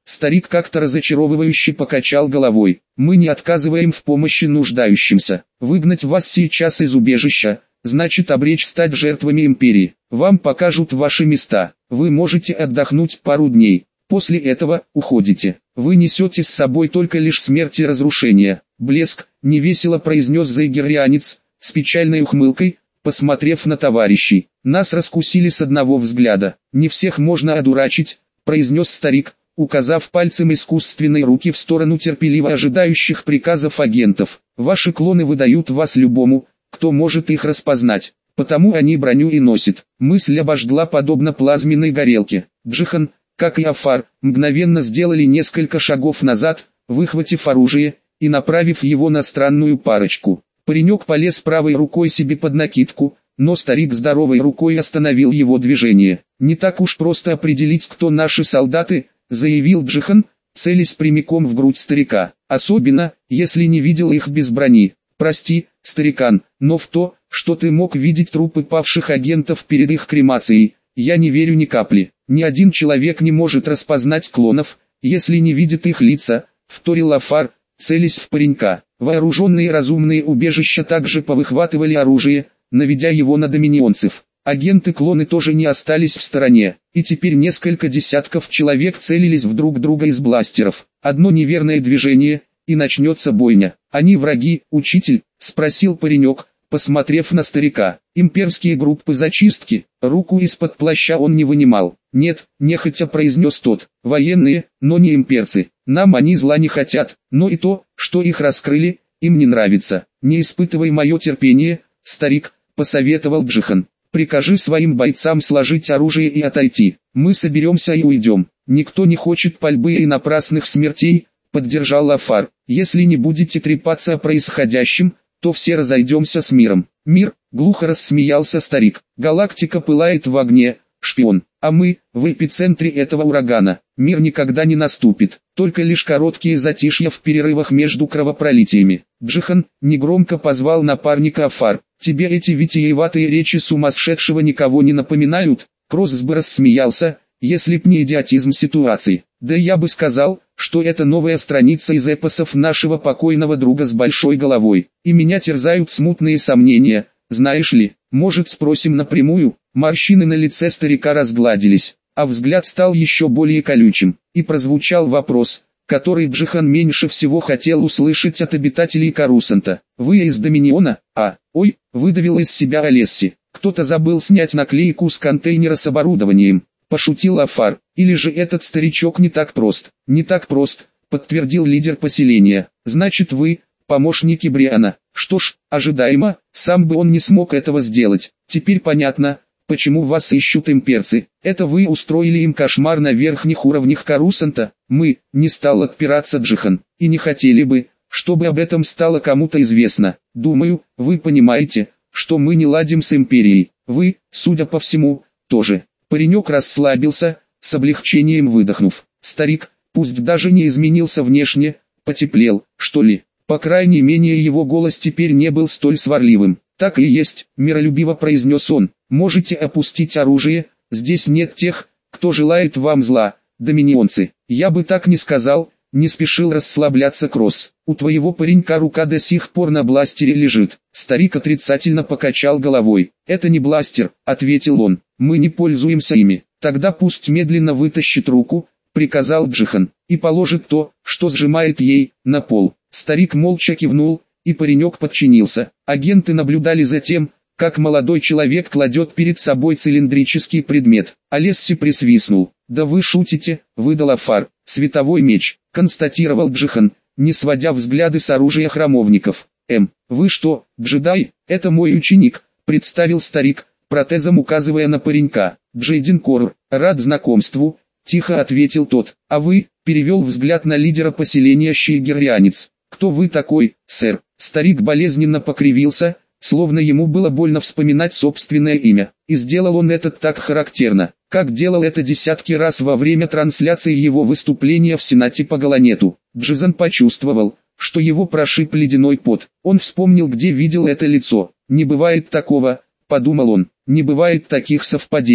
Старик как-то разочаровывающе покачал головой. Мы не отказываем в помощи нуждающимся. Выгнать вас сейчас из убежища, значит обречь стать жертвами империи. Вам покажут ваши места. Вы можете отдохнуть пару дней. После этого уходите. Вы несете с собой только лишь смерть и разрушение. Блеск, невесело произнес заигерянец, с печальной ухмылкой, посмотрев на товарищей. Нас раскусили с одного взгляда. Не всех можно одурачить, произнес старик, указав пальцем искусственной руки в сторону терпеливо ожидающих приказов агентов. Ваши клоны выдают вас любому, кто может их распознать. Потому они броню и носят. Мысль обожгла подобно плазменной горелке. Джихан, как и Афар, мгновенно сделали несколько шагов назад, выхватив оружие и направив его на странную парочку. Паренек полез правой рукой себе под накидку, но старик здоровой рукой остановил его движение. «Не так уж просто определить, кто наши солдаты», — заявил Джихан, целясь прямиком в грудь старика. «Особенно, если не видел их без брони. Прости, старикан, но в то, что ты мог видеть трупы павших агентов перед их кремацией, я не верю ни капли. Ни один человек не может распознать клонов, если не видит их лица», — вторил Афар, целясь в паренька. Вооруженные разумные убежища также повыхватывали оружие, наведя его на доминионцев. Агенты-клоны тоже не остались в стороне, и теперь несколько десятков человек целились в друг друга из бластеров. Одно неверное движение, и начнется бойня. «Они враги, учитель?» — спросил паренек, посмотрев на старика. «Имперские группы зачистки». Руку из-под плаща он не вынимал. «Нет», — нехотя произнес тот, — «военные, но не имперцы. Нам они зла не хотят, но и то, что их раскрыли, им не нравится. Не испытывай мое терпение, старик», — посоветовал Джихан. «Прикажи своим бойцам сложить оружие и отойти. Мы соберемся и уйдем. Никто не хочет пальбы и напрасных смертей», — поддержал Афар. «Если не будете трепаться о происходящем, то все разойдемся с миром». «Мир», — глухо рассмеялся старик. «Галактика пылает в огне, шпион. А мы, в эпицентре этого урагана. Мир никогда не наступит, только лишь короткие затишья в перерывах между кровопролитиями». Джихан негромко позвал напарника Афар. «Тебе эти витиеватые речи сумасшедшего никого не напоминают?» Кроссбо рассмеялся, если б не идиотизм ситуации. «Да я бы сказал, что это новая страница из эпосов нашего покойного друга с большой головой. И меня терзают смутные сомнения, знаешь ли. Может, спросим напрямую?» Морщины на лице старика разгладились, а взгляд стал еще более колючим, и прозвучал вопрос, который Джихан меньше всего хотел услышать от обитателей Корусанта. «Вы из Доминиона?» «А, ой», — выдавил из себя Олесси. «Кто-то забыл снять наклейку с контейнера с оборудованием», — пошутил Афар. «Или же этот старичок не так прост?» «Не так прост», — подтвердил лидер поселения. «Значит вы, помощники Бриана». «Что ж, ожидаемо, сам бы он не смог этого сделать. Теперь понятно, почему вас ищут имперцы. Это вы устроили им кошмар на верхних уровнях Корусанта?» «Мы», — не стал отпираться Джихан, — «и не хотели бы, чтобы об этом стало кому-то известно. Думаю, вы понимаете, что мы не ладим с империей. Вы, судя по всему, тоже». Паренек расслабился, с облегчением выдохнув. Старик, пусть даже не изменился внешне, потеплел, что ли. По крайней мере его голос теперь не был столь сварливым. «Так и есть», — миролюбиво произнес он. «Можете опустить оружие, здесь нет тех, кто желает вам зла, доминионцы». «Я бы так не сказал», — не спешил расслабляться Кросс. «У твоего паренька рука до сих пор на бластере лежит». Старик отрицательно покачал головой. «Это не бластер», — ответил он. «Мы не пользуемся ими». «Тогда пусть медленно вытащит руку», — приказал Джихан, — «и положит то, что сжимает ей, на пол». Старик молча кивнул, и паренек подчинился. Агенты наблюдали за тем, как молодой человек кладет перед собой цилиндрический предмет. Олесси присвистнул. «Да вы шутите», — выдал Афар. «Световой меч», — констатировал Джихан, не сводя взгляды с оружия храмовников. «Эм, вы что, джедай?» «Это мой ученик», — представил старик, протезом указывая на паренька. «Джейдин Корр, рад знакомству», — тихо ответил тот. «А вы?» — перевел взгляд на лидера поселения Щейгерянец. «Кто вы такой, сэр?» Старик болезненно покривился, словно ему было больно вспоминать собственное имя. И сделал он это так характерно, как делал это десятки раз во время трансляции его выступления в Сенате по Галанету. Джизан почувствовал, что его прошиб ледяной пот. Он вспомнил, где видел это лицо. «Не бывает такого», — подумал он, — «не бывает таких совпадений».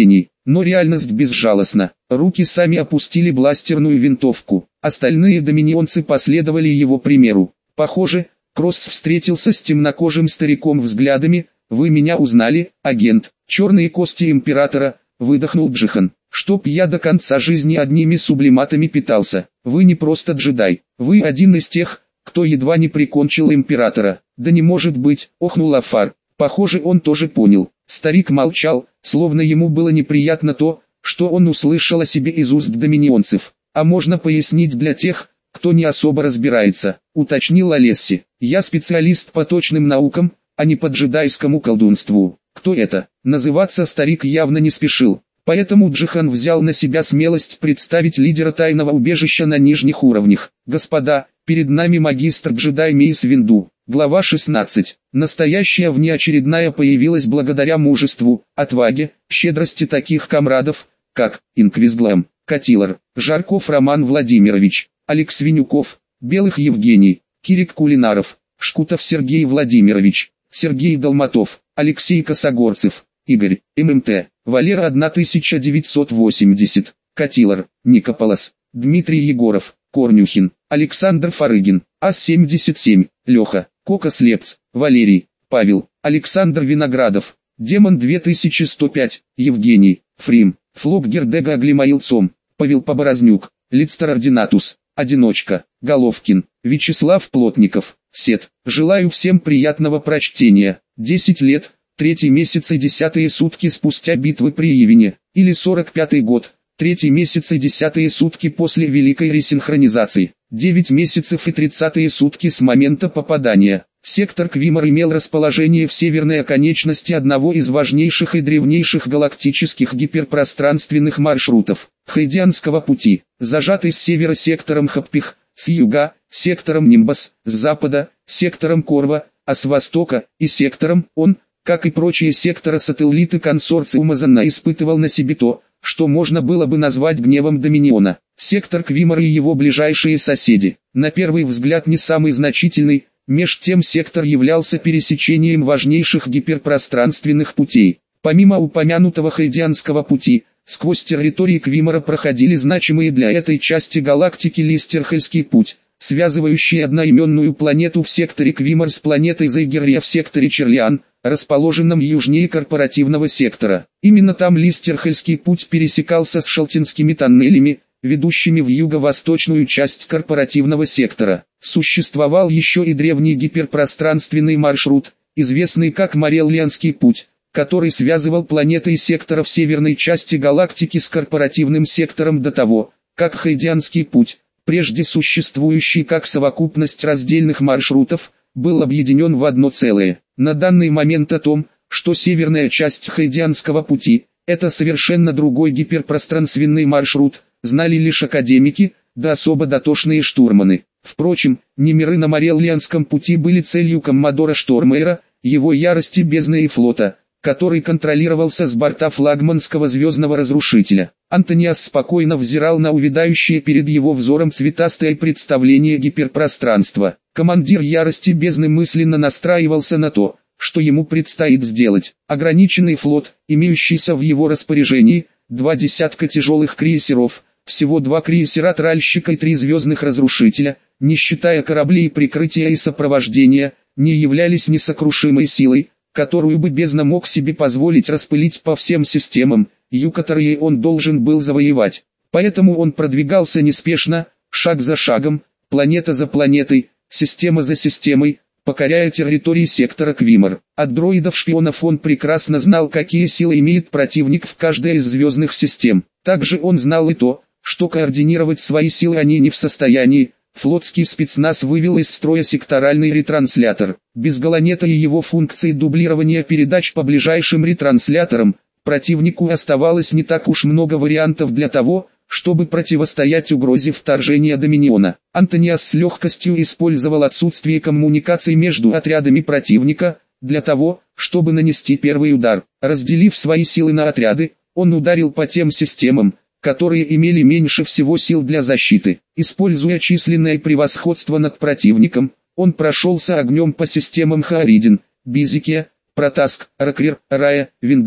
но реальность безжалостна. Руки сами опустили бластерную винтовку. Остальные доминионцы последовали его примеру. Похоже, Кросс встретился с темнокожим стариком взглядами. «Вы меня узнали, агент?» «Черные кости императора», — выдохнул Джихан. «Чтоб я до конца жизни одними сублиматами питался. Вы не просто джедай. Вы один из тех, кто едва не прикончил императора». «Да не может быть», — охнул Афар. Похоже, он тоже понял. Старик молчал, словно ему было неприятно то, что он услышал о себе из уст доминионцев. «А можно пояснить для тех, кто не особо разбирается», — уточнил Олесси. «Я специалист по точным наукам, а не по джедайскому колдунству». «Кто это?» Называться старик явно не спешил. Поэтому Джихан взял на себя смелость представить лидера тайного убежища на нижних уровнях. «Господа, перед нами магистр джедай Мейс Винду». Глава шестнадцать. Настоящая внеочередная появилась благодаря мужеству, отваге, щедрости таких комрадов, как Инквизглэм, Катилар, Жарков Роман Владимирович, Алекс Винюков, Белых Евгений, Кирик Кулинаров, Шкутов Сергей Владимирович, Сергей Долматов, Алексей Косогорцев, Игорь, ММТ, Валера тысяча девятьсот восемьдесят, Катилар, Никополос, Дмитрий Егоров, Корнюхин, Александр Фарыгин, ас семьдесят семь, Леха, Кока Слепц, Валерий, Павел, Александр Виноградов, Демон две тысячи сто пять, Евгений, Фрим, Флок Гердега Аглимаилцом, Павел Поборознюк, Лидстер Ординатус, Одиночка, Головкин, Вячеслав Плотников, Сет. Желаю всем приятного прочтения. десять лет, третий месяц и десятые сутки спустя битвы при Ивине, или сорок пятый год, третий месяц и десятые сутки после Великой Ресинхронизации, девять месяцев и тридцатые сутки с момента попадания. Сектор Квимор имел расположение в северной оконечности одного из важнейших и древнейших галактических гиперпространственных маршрутов – Хайдианского пути, зажатый с севера сектором Хаппих, с юга – сектором Нимбас, с запада – сектором Корва, а с востока – и сектором он, как и прочие секторы-сателлиты консорциума Занна, испытывал на себе то, что можно было бы назвать гневом Доминиона. Сектор Квимор и его ближайшие соседи, на первый взгляд не самый значительный, меж тем сектор являлся пересечением важнейших гиперпространственных путей. Помимо упомянутого Хайдианского пути, сквозь территории Квимора проходили значимые для этой части галактики Листерхельский путь, связывающий одноименную планету в секторе Квимор с планетой Зайгерия в секторе Черлиан, расположенном южнее корпоративного сектора. Именно там Листерхельский путь пересекался с шалтинскими тоннелями, ведущими в юго-восточную часть корпоративного сектора. Существовал еще и древний гиперпространственный маршрут, известный как Мореллианский путь, который связывал планеты и секторы в северной части галактики с корпоративным сектором до того, как Хайдианский путь, прежде существующий как совокупность раздельных маршрутов, был объединен в одно целое. На данный момент о том, что северная часть Хайдианского пути – это совершенно другой гиперпространственный маршрут, знали лишь академики, да особо дотошные штурманы. Впрочем, не миры на Мореллианском пути были целью коммодора Штормейра, его ярости бездны и флота, который контролировался с борта флагманского звездного разрушителя. Антониас спокойно взирал на увядающее перед его взором цветастое представление гиперпространства. Командир ярости бездны мысленно настраивался на то, что ему предстоит сделать. Ограниченный флот, имеющийся в его распоряжении, два десятка тяжелых крейсеров, всего два крейсера-тральщика и три звездных разрушителя, не считая кораблей прикрытия и сопровождения, не являлись несокрушимой силой, которую бы бездна мог себе позволить распылить по всем системам, ю которые он должен был завоевать. Поэтому он продвигался неспешно, шаг за шагом, планета за планетой, система за системой, покоряя территории сектора Квимор. От дроидов-шпионов он прекрасно знал, какие силы имеет противник в каждой из звездных систем. Также он знал и то, что координировать свои силы они не в состоянии. Флотский спецназ вывел из строя секторальный ретранслятор. Без Галанета и его функции дублирования передач по ближайшим ретрансляторам, противнику оставалось не так уж много вариантов для того, чтобы противостоять угрозе вторжения Доминиона. Антониас с легкостью использовал отсутствие коммуникаций между отрядами противника, для того, чтобы нанести первый удар. Разделив свои силы на отряды, он ударил по тем системам, которые имели меньше всего сил для защиты. Используя численное превосходство над противником, он прошелся огнем по системам Хааридин, Бизикия, Протаск, Ракрир, Рая, Виндара.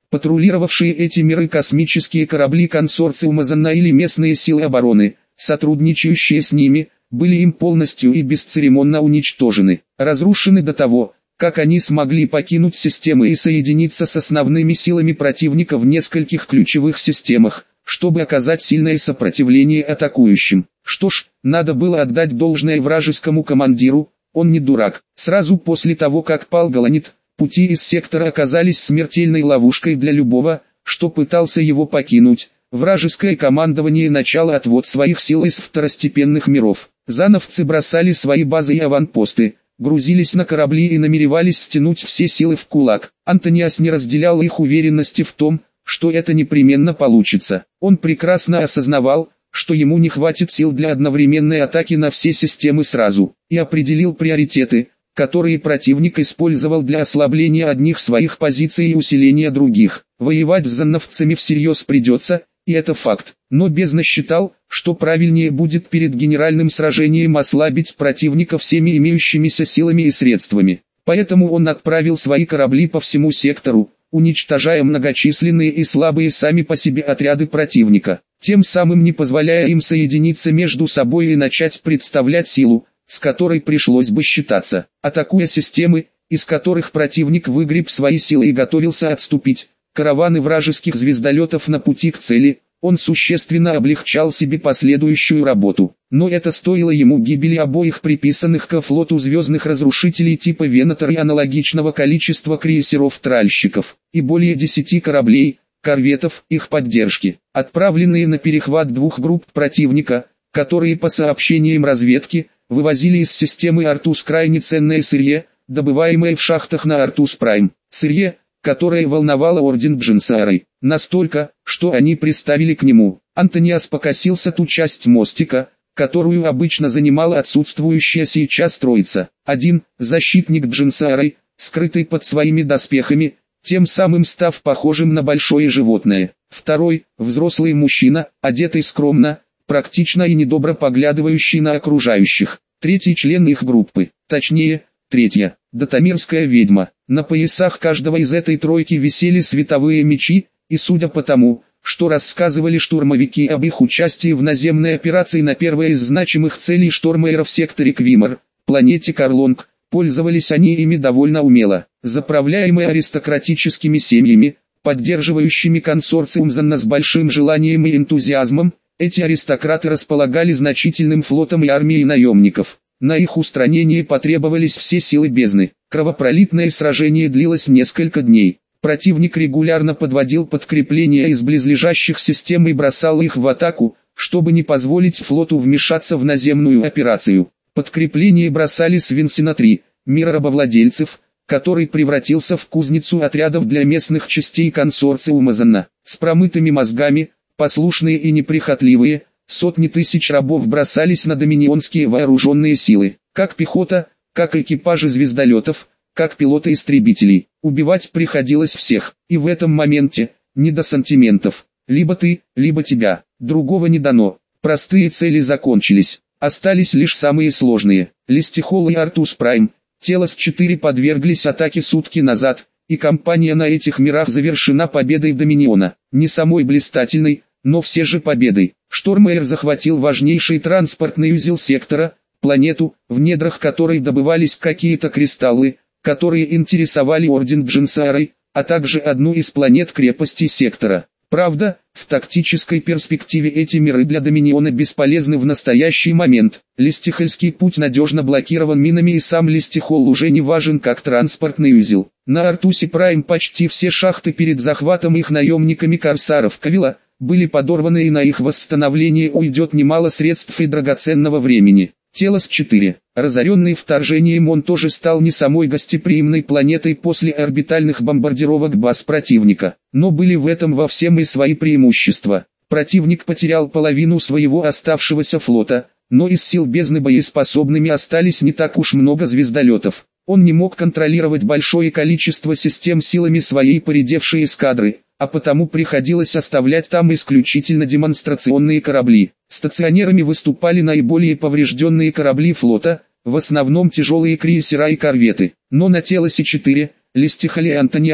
Патрулировавшие эти миры космические корабли консорциума ЗАННА или местные силы обороны, сотрудничающие с ними, были им полностью и бесцеремонно уничтожены, разрушены до того, как они смогли покинуть системы и соединиться с основными силами противника в нескольких ключевых системах, чтобы оказать сильное сопротивление атакующим. Что ж, надо было отдать должное вражескому командиру, он не дурак. Сразу после того, как пал Галанит, пути из сектора оказались смертельной ловушкой для любого, что пытался его покинуть. Вражеское командование начало отвод своих сил из второстепенных миров. Зановцы бросали свои базы и аванпосты, грузились на корабли и намеревались стянуть все силы в кулак. Антониас не разделял их уверенности в том, что это непременно получится. Он прекрасно осознавал, что ему не хватит сил для одновременной атаки на все системы сразу, и определил приоритеты, которые противник использовал для ослабления одних своих позиций и усиления других. Воевать с занновцами всерьез придется, и это факт, но Бездна считал, что правильнее будет перед генеральным сражением ослабить противника всеми имеющимися силами и средствами. Поэтому он отправил свои корабли по всему сектору, уничтожая многочисленные и слабые сами по себе отряды противника, тем самым не позволяя им соединиться между собой и начать представлять силу, с которой пришлось бы считаться. Атакуя системы, из которых противник выгреб свои силы и готовился отступить, караваны вражеских звездолетов на пути к цели, он существенно облегчал себе последующую работу. Но это стоило ему гибели обоих приписанных ко флоту звездных разрушителей типа Венатор и аналогичного количества крейсеров-тральщиков, и более десяти кораблей, корветов, их поддержки, отправленные на перехват двух групп противника, которые по сообщениям разведки, вывозили из системы Артус крайне ценное сырье, добываемое в шахтах на Артус Прайм, сырье, которое волновало Орден Джинсары, настолько, что они приставили к нему. Антониас покосился ту часть мостика, которую обычно занимала отсутствующая сейчас троица. Один, защитник Джинсары, скрытый под своими доспехами, тем самым став похожим на большое животное. Второй, взрослый мужчина, одетый скромно, практично и недобро поглядывающий на окружающих. Третий член их группы, точнее, третья, датамирская ведьма. На поясах каждого из этой тройки висели световые мечи, и судя по тому, что рассказывали штурмовики об их участии в наземной операции на первой из значимых целей Штормэйра в секторе Квимор, планете Карлонг, пользовались они ими довольно умело. Заправляемые аристократическими семьями, поддерживающими консорциум ЗАННА с большим желанием и энтузиазмом, эти аристократы располагали значительным флотом и армией наемников. На их устранение потребовались все силы бездны. Кровопролитное сражение длилось несколько дней. Противник регулярно подводил подкрепления из близлежащих систем и бросал их в атаку, чтобы не позволить флоту вмешаться в наземную операцию. Подкрепления бросали с Винсена-три, мира рабовладельцев, который превратился в кузницу отрядов для местных частей консорциума ЗАННА. С промытыми мозгами, послушные и неприхотливые, сотни тысяч рабов бросались на доминионские вооруженные силы, как пехота, как экипажи звездолетов, как пилоты истребителей. Убивать приходилось всех, и в этом моменте, не до сантиментов. Либо ты, либо тебя, другого не дано. Простые цели закончились, остались лишь самые сложные. Листихол и Артус Прайм, Телос четыре подверглись атаке сутки назад, и кампания на этих мирах завершена победой Доминиона. Не самой блистательной, но все же победой. Штормэйр захватил важнейший транспортный узел сектора, планету, в недрах которой добывались какие-то кристаллы, которые интересовали Орден Джинсары, а также одну из планет крепости сектора. Правда, в тактической перспективе эти миры для Доминиона бесполезны в настоящий момент. Листихольский путь надежно блокирован минами, и сам Листихол уже не важен как транспортный узел. На Артусе Прайм почти все шахты перед захватом их наемниками корсаров Кавила были подорваны, и на их восстановление уйдет немало средств и драгоценного времени. Телос четыре. Разоренный вторжением, он тоже стал не самой гостеприимной планетой после орбитальных бомбардировок баз противника. Но были в этом во всем и свои преимущества. Противник потерял половину своего оставшегося флота, но из сил бездны боеспособными остались не так уж много звездолетов. Он не мог контролировать большое количество систем силами своей поредевшей эскадры, а потому приходилось оставлять там исключительно демонстрационные корабли. Стационерами выступали наиболее поврежденные корабли флота, в основном тяжелые крейсера и корветы. Но на Телосе четыре, Листихоле и Антониас,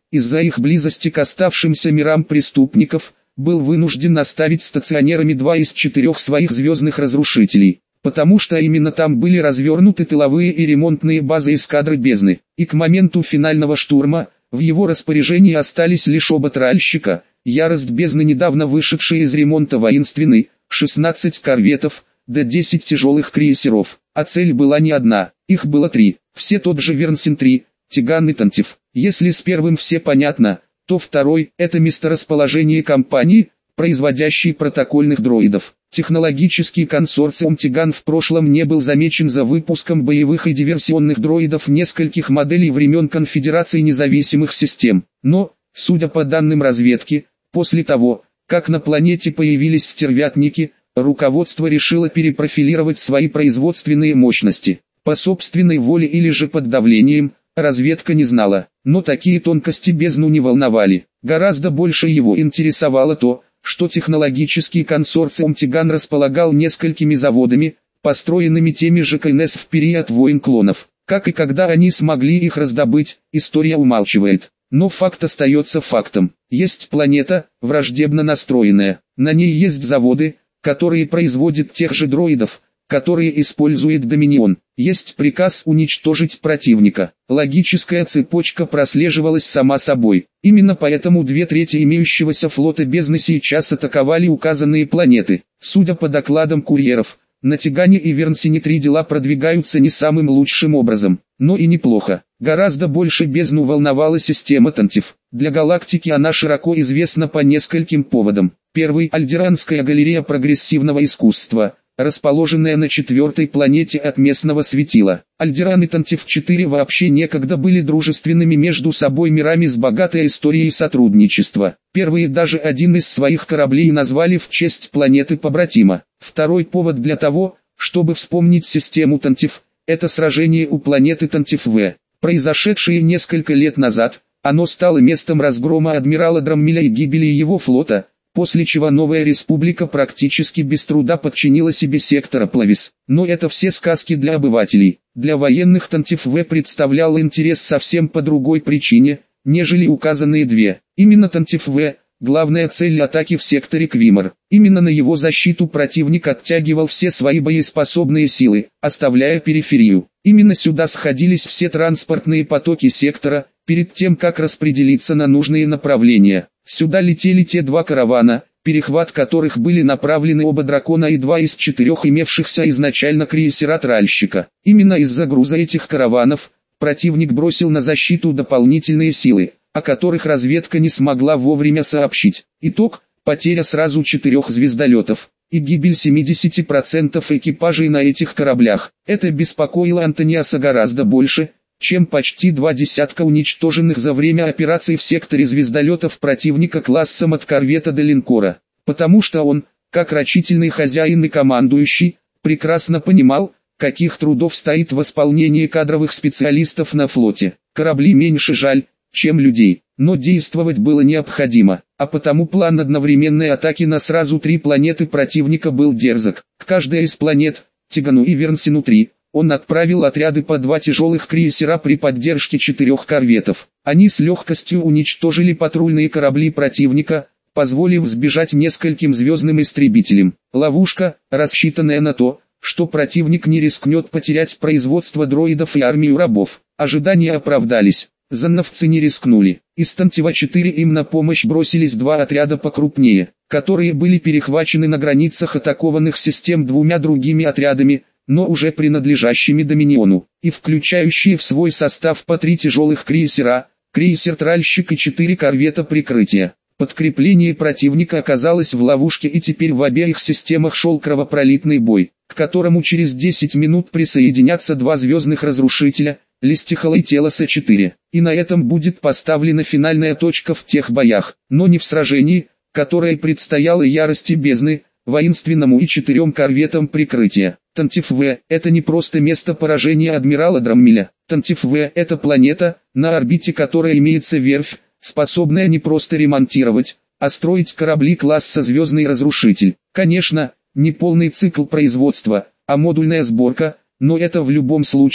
из-за их близости к оставшимся мирам преступников, был вынужден оставить стационерами два из четырех своих звездных разрушителей, потому что именно там были развернуты тыловые и ремонтные базы эскадры бездны, и к моменту финального штурма, в его распоряжении остались лишь оба тральщика, ярость бездны недавно вышедшие из ремонта воинственный, шестнадцать корветов, да десять тяжелых крейсеров, а цель была не одна, их было три, все тот же Вернсин три, Тиган и Тантив. Если с первым все понятно, то второй – это месторасположение компании, производящей протокольных дроидов. Технологический консорциум Тиган в прошлом не был замечен за выпуском боевых и диверсионных дроидов нескольких моделей времен Конфедерации независимых систем. Но, судя по данным разведки, после того, как на планете появились стервятники, руководство решило перепрофилировать свои производственные мощности. По собственной воле или же под давлением, разведка не знала, но такие тонкости бездну не волновали. Гораздо больше его интересовало то, что технологический консорциум Тиган располагал несколькими заводами, построенными теми же КНС в период войн клонов. Как и когда они смогли их раздобыть, история умалчивает. Но факт остается фактом. Есть планета, враждебно настроенная. На ней есть заводы, которые производят тех же дроидов, которые использует Доминион. Есть приказ уничтожить противника. Логическая цепочка прослеживалась сама собой. Именно поэтому две трети имеющегося флота бездны сейчас атаковали указанные планеты. Судя по докладам курьеров, на Тигане и Вернсине три дела продвигаются не самым лучшим образом, но и неплохо. Гораздо больше бездну волновала система Тантив. Для галактики она широко известна по нескольким поводам. Первый – Альдеранская галерея прогрессивного искусства, расположенная на четвертой планете от местного светила. Альдеран и Тантив четыре вообще некогда были дружественными между собой мирами с богатой историей сотрудничества. Первые даже один из своих кораблей назвали в честь планеты побратима. Второй повод для того, чтобы вспомнить систему Тантив, это сражение у планеты Тантив-В, произошедшее несколько лет назад. Оно стало местом разгрома адмирала Драммеля и гибели его флота, после чего новая республика практически без труда подчинила себе сектор Аплавис. Но это все сказки для обывателей. Для военных Тантив-В представлял интерес совсем по другой причине, нежели указанные две. Именно Тантив-В – главная цель атаки в секторе Квимор. Именно на его защиту противник оттягивал все свои боеспособные силы, оставляя периферию. Именно сюда сходились все транспортные потоки сектора, перед тем как распределиться на нужные направления. Сюда летели те два каравана, перехват которых были направлены оба дракона и два из четырех имевшихся изначально крейсера-тральщика. Именно из-за груза этих караванов, противник бросил на защиту дополнительные силы, о которых разведка не смогла вовремя сообщить. Итог – потеря сразу четырех звездолетов и гибель семьдесят процентов экипажей на этих кораблях. Это беспокоило Антониаса гораздо больше, чем почти два десятка уничтоженных за время операций в секторе звездолетов противника классом от корвета до линкора. Потому что он, как рачительный хозяин и командующий, прекрасно понимал, каких трудов стоит восполнение кадровых специалистов на флоте. Корабли меньше жаль, чем людей, но действовать было необходимо, а потому план одновременной атаки на сразу три планеты противника был дерзок. К каждой из планет, Тигану и Вернсину три, он отправил отряды по два тяжелых крейсера при поддержке четырех корветов. Они с легкостью уничтожили патрульные корабли противника, позволив сбежать нескольким звездным истребителям. Ловушка, рассчитанная на то, что противник не рискнет потерять производство дроидов и армию рабов. Ожидания оправдались. Занновцы не рискнули. Из Тантива четыре им на помощь бросились два отряда покрупнее, которые были перехвачены на границах атакованных систем двумя другими отрядами, но уже принадлежащими Доминиону, и включающие в свой состав по три тяжелых крейсера, крейсер-тральщик и четыре корвета прикрытия. Подкрепление противника оказалось в ловушке, и теперь в обеих системах шел кровопролитный бой, к которому через десять минут присоединятся два звездных разрушителя, Листихала и Телоса четыре. И на этом будет поставлена финальная точка в тех боях, но не в сражении, которое предстояло ярости бездны, воинственному и четырем корветам прикрытия. Тантив-В – это не просто место поражения адмирала Драммеля. Тантив-В – это планета, на орбите которой имеется верфь, способная не просто ремонтировать, а строить корабли класса «Звездный разрушитель». Конечно, не полный цикл производства, а модульная сборка, но это в любом случае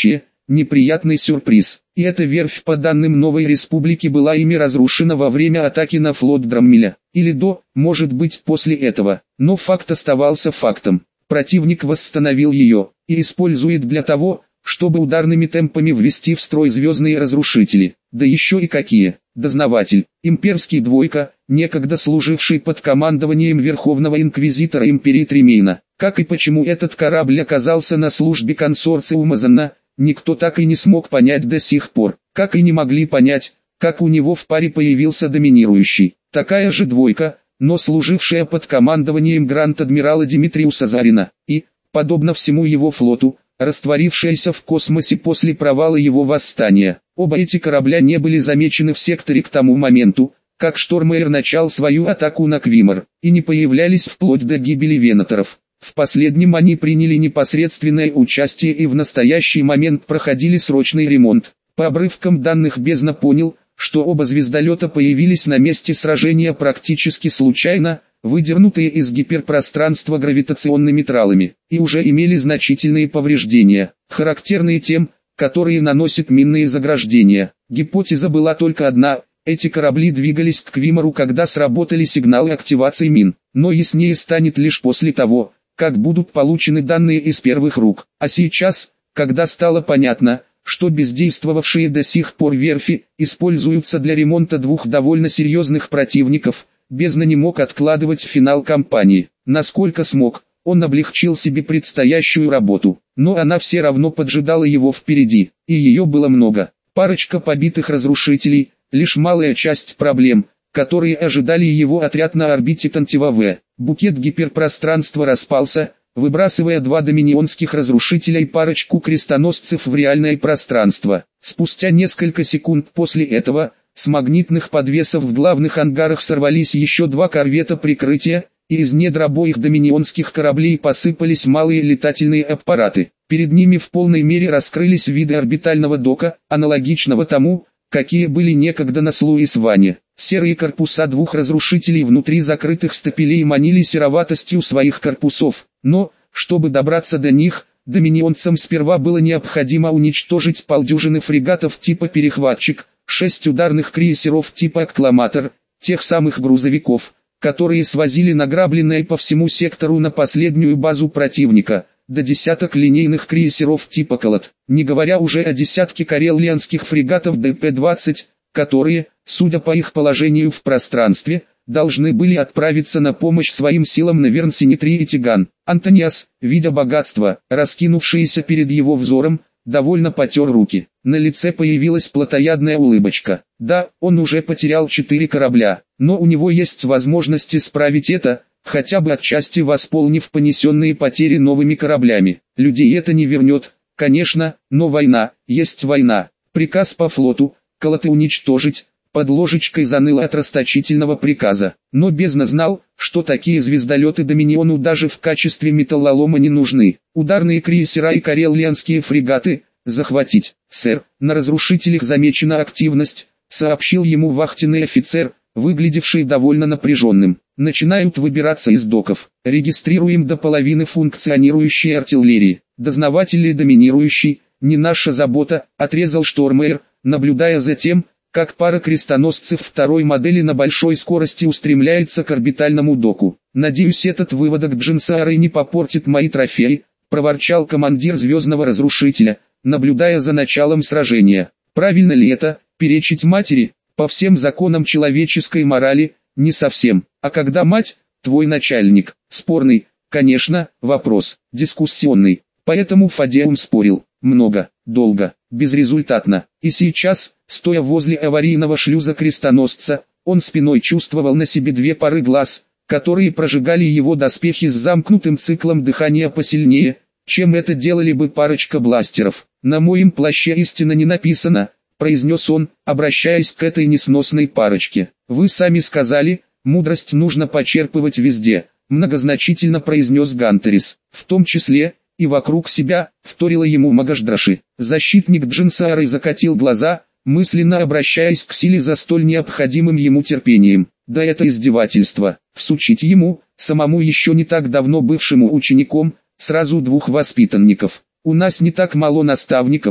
неприятный сюрприз. И эта верфь, по данным Новой Республики, была ими разрушена во время атаки на флот Драммеля. Или до, может быть, после этого. Но факт оставался фактом. Противник восстановил ее и использует для того, чтобы ударными темпами ввести в строй звездные разрушители. Да еще и какие. Дознаватель, имперский двойка, некогда служивший под командованием Верховного Инквизитора Империи Тремейна. Как и почему этот корабль оказался на службе консорциума Занна, никто так и не смог понять до сих пор. Как и не могли понять, как у него в паре появился доминирующий. Такая же двойка, но служившая под командованием гранд-адмирала Димитриуса Зарина, и, подобно всему его флоту, растворившаяся в космосе после провала его восстания. Оба эти корабля не были замечены в секторе к тому моменту, как Штормейр начал свою атаку на Квимор, и не появлялись вплоть до гибели венаторов. В последнем они приняли непосредственное участие и в настоящий момент проходили срочный ремонт. По обрывкам данных Бездна понял, что оба звездолета появились на месте сражения практически случайно, выдернутые из гиперпространства гравитационными тралами, и уже имели значительные повреждения, характерные тем, которые наносят минные заграждения. Гипотеза была только одна: эти корабли двигались к Квимору, когда сработали сигналы активации мин, но яснее станет лишь после того, как будут получены данные из первых рук. А сейчас, когда стало понятно, что бездействовавшие до сих пор верфи используются для ремонта двух довольно серьезных противников, Бездна не мог откладывать финал кампании. Насколько смог, он облегчил себе предстоящую работу, но она все равно поджидала его впереди, и ее было много. Парочка побитых разрушителей, лишь малая часть проблем, которые ожидали его отряд на орбите Тантива-В. Букет гиперпространства распался, выбрасывая два доминионских разрушителя и парочку крестоносцев в реальное пространство. Спустя несколько секунд после этого, с магнитных подвесов в главных ангарах сорвались еще два корвета прикрытия, и из недр обоих доминионских кораблей посыпались малые летательные аппараты. Перед ними в полной мере раскрылись виды орбитального дока, аналогичного тому, какие были некогда на Слуис-Ване. Серые корпуса двух разрушителей внутри закрытых стапелей манили сероватостью своих корпусов, но, чтобы добраться до них, доминионцам сперва было необходимо уничтожить полдюжины фрегатов типа «Перехватчик», шесть ударных крейсеров типа «Аккламатор», тех самых грузовиков, которые свозили награбленное по всему сектору на последнюю базу противника, до десяток линейных крейсеров типа «Колот», не говоря уже о десятке карелианских фрегатов Д П двадцать, которые, судя по их положению в пространстве, должны были отправиться на помощь своим силам на Вернсине-три и Тиган. Антониас, видя богатство, раскинувшееся перед его взором, довольно потер руки. На лице появилась плотоядная улыбочка. Да, он уже потерял четыре корабля, но у него есть возможность исправить это, хотя бы отчасти восполнив понесенные потери новыми кораблями. Людей это не вернет, конечно, но война, есть война. Приказ по флоту, Колоты уничтожить, под ложечкой заныло от расточительного приказа. Но Бездна знал, что такие звездолеты Доминиону даже в качестве металлолома не нужны. Ударные крейсера и карелианские фрегаты захватить. «Сэр, на разрушителях замечена активность», сообщил ему вахтенный офицер, выглядевший довольно напряженным. «Начинают выбираться из доков. Регистрируем до половины функционирующей артиллерии. Дознаватель и доминирующий, не наша забота», отрезал Штормейр, наблюдая за тем, как пара крестоносцев второй модели на большой скорости устремляется к орбитальному доку. «Надеюсь, этот выводок Джинсары не попортит мои трофеи», проворчал командир звездного разрушителя, наблюдая за началом сражения. «Правильно ли это, перечить матери? По всем законам человеческой морали, не совсем. А когда мать, твой начальник?» Спорный, конечно, вопрос, дискуссионный. Поэтому Фадеум спорил. Много, долго, безрезультатно. И сейчас, стоя возле аварийного шлюза крестоносца, он спиной чувствовал на себе две пары глаз, которые прожигали его доспехи с замкнутым циклом дыхания посильнее, чем это делали бы парочка бластеров. «На моем плаще истина не написано», — произнес он, обращаясь к этой несносной парочке. «Вы сами сказали, мудрость нужно почерпывать везде», — многозначительно произнес Гантерис. «В том числе и вокруг себя», — вторила ему Магашдраши. Защитник Джинсары закатил глаза, мысленно обращаясь к силе за столь необходимым ему терпением. Да это издевательство, всучить ему, самому еще не так давно бывшему учеником, сразу двух воспитанников. «У нас не так мало наставников», —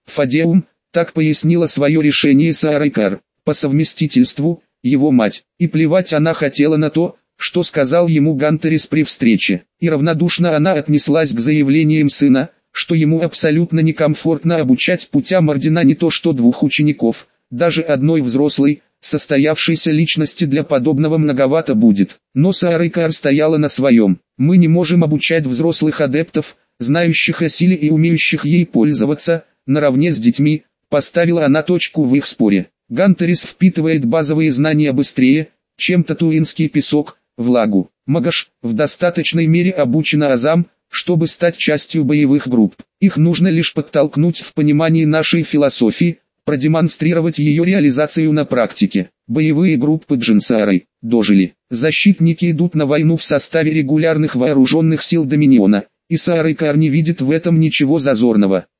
Фадеум, так пояснила свое решение Саарайкар, по совместительству, его мать, и плевать она хотела на то, что сказал ему Гантерис при встрече, и равнодушно она отнеслась к заявлениям сына, что ему абсолютно некомфортно обучать путям ордена не то что двух учеников, даже одной взрослой, состоявшейся личности для подобного многовато будет. Но Саарайкар стояла на своем. Мы не можем обучать взрослых адептов, знающих о силе и умеющих ей пользоваться, наравне с детьми, поставила она точку в их споре. Гантерис впитывает базовые знания быстрее, чем татуинский песок, влагу. Магаш в достаточной мере обучена азам, чтобы стать частью боевых групп. Их нужно лишь подтолкнуть в понимании нашей философии, продемонстрировать ее реализацию на практике. Боевые группы Джинсаарой дожили. Защитники идут на войну в составе регулярных вооруженных сил Доминиона, и Саарайкар не видит в этом ничего зазорного.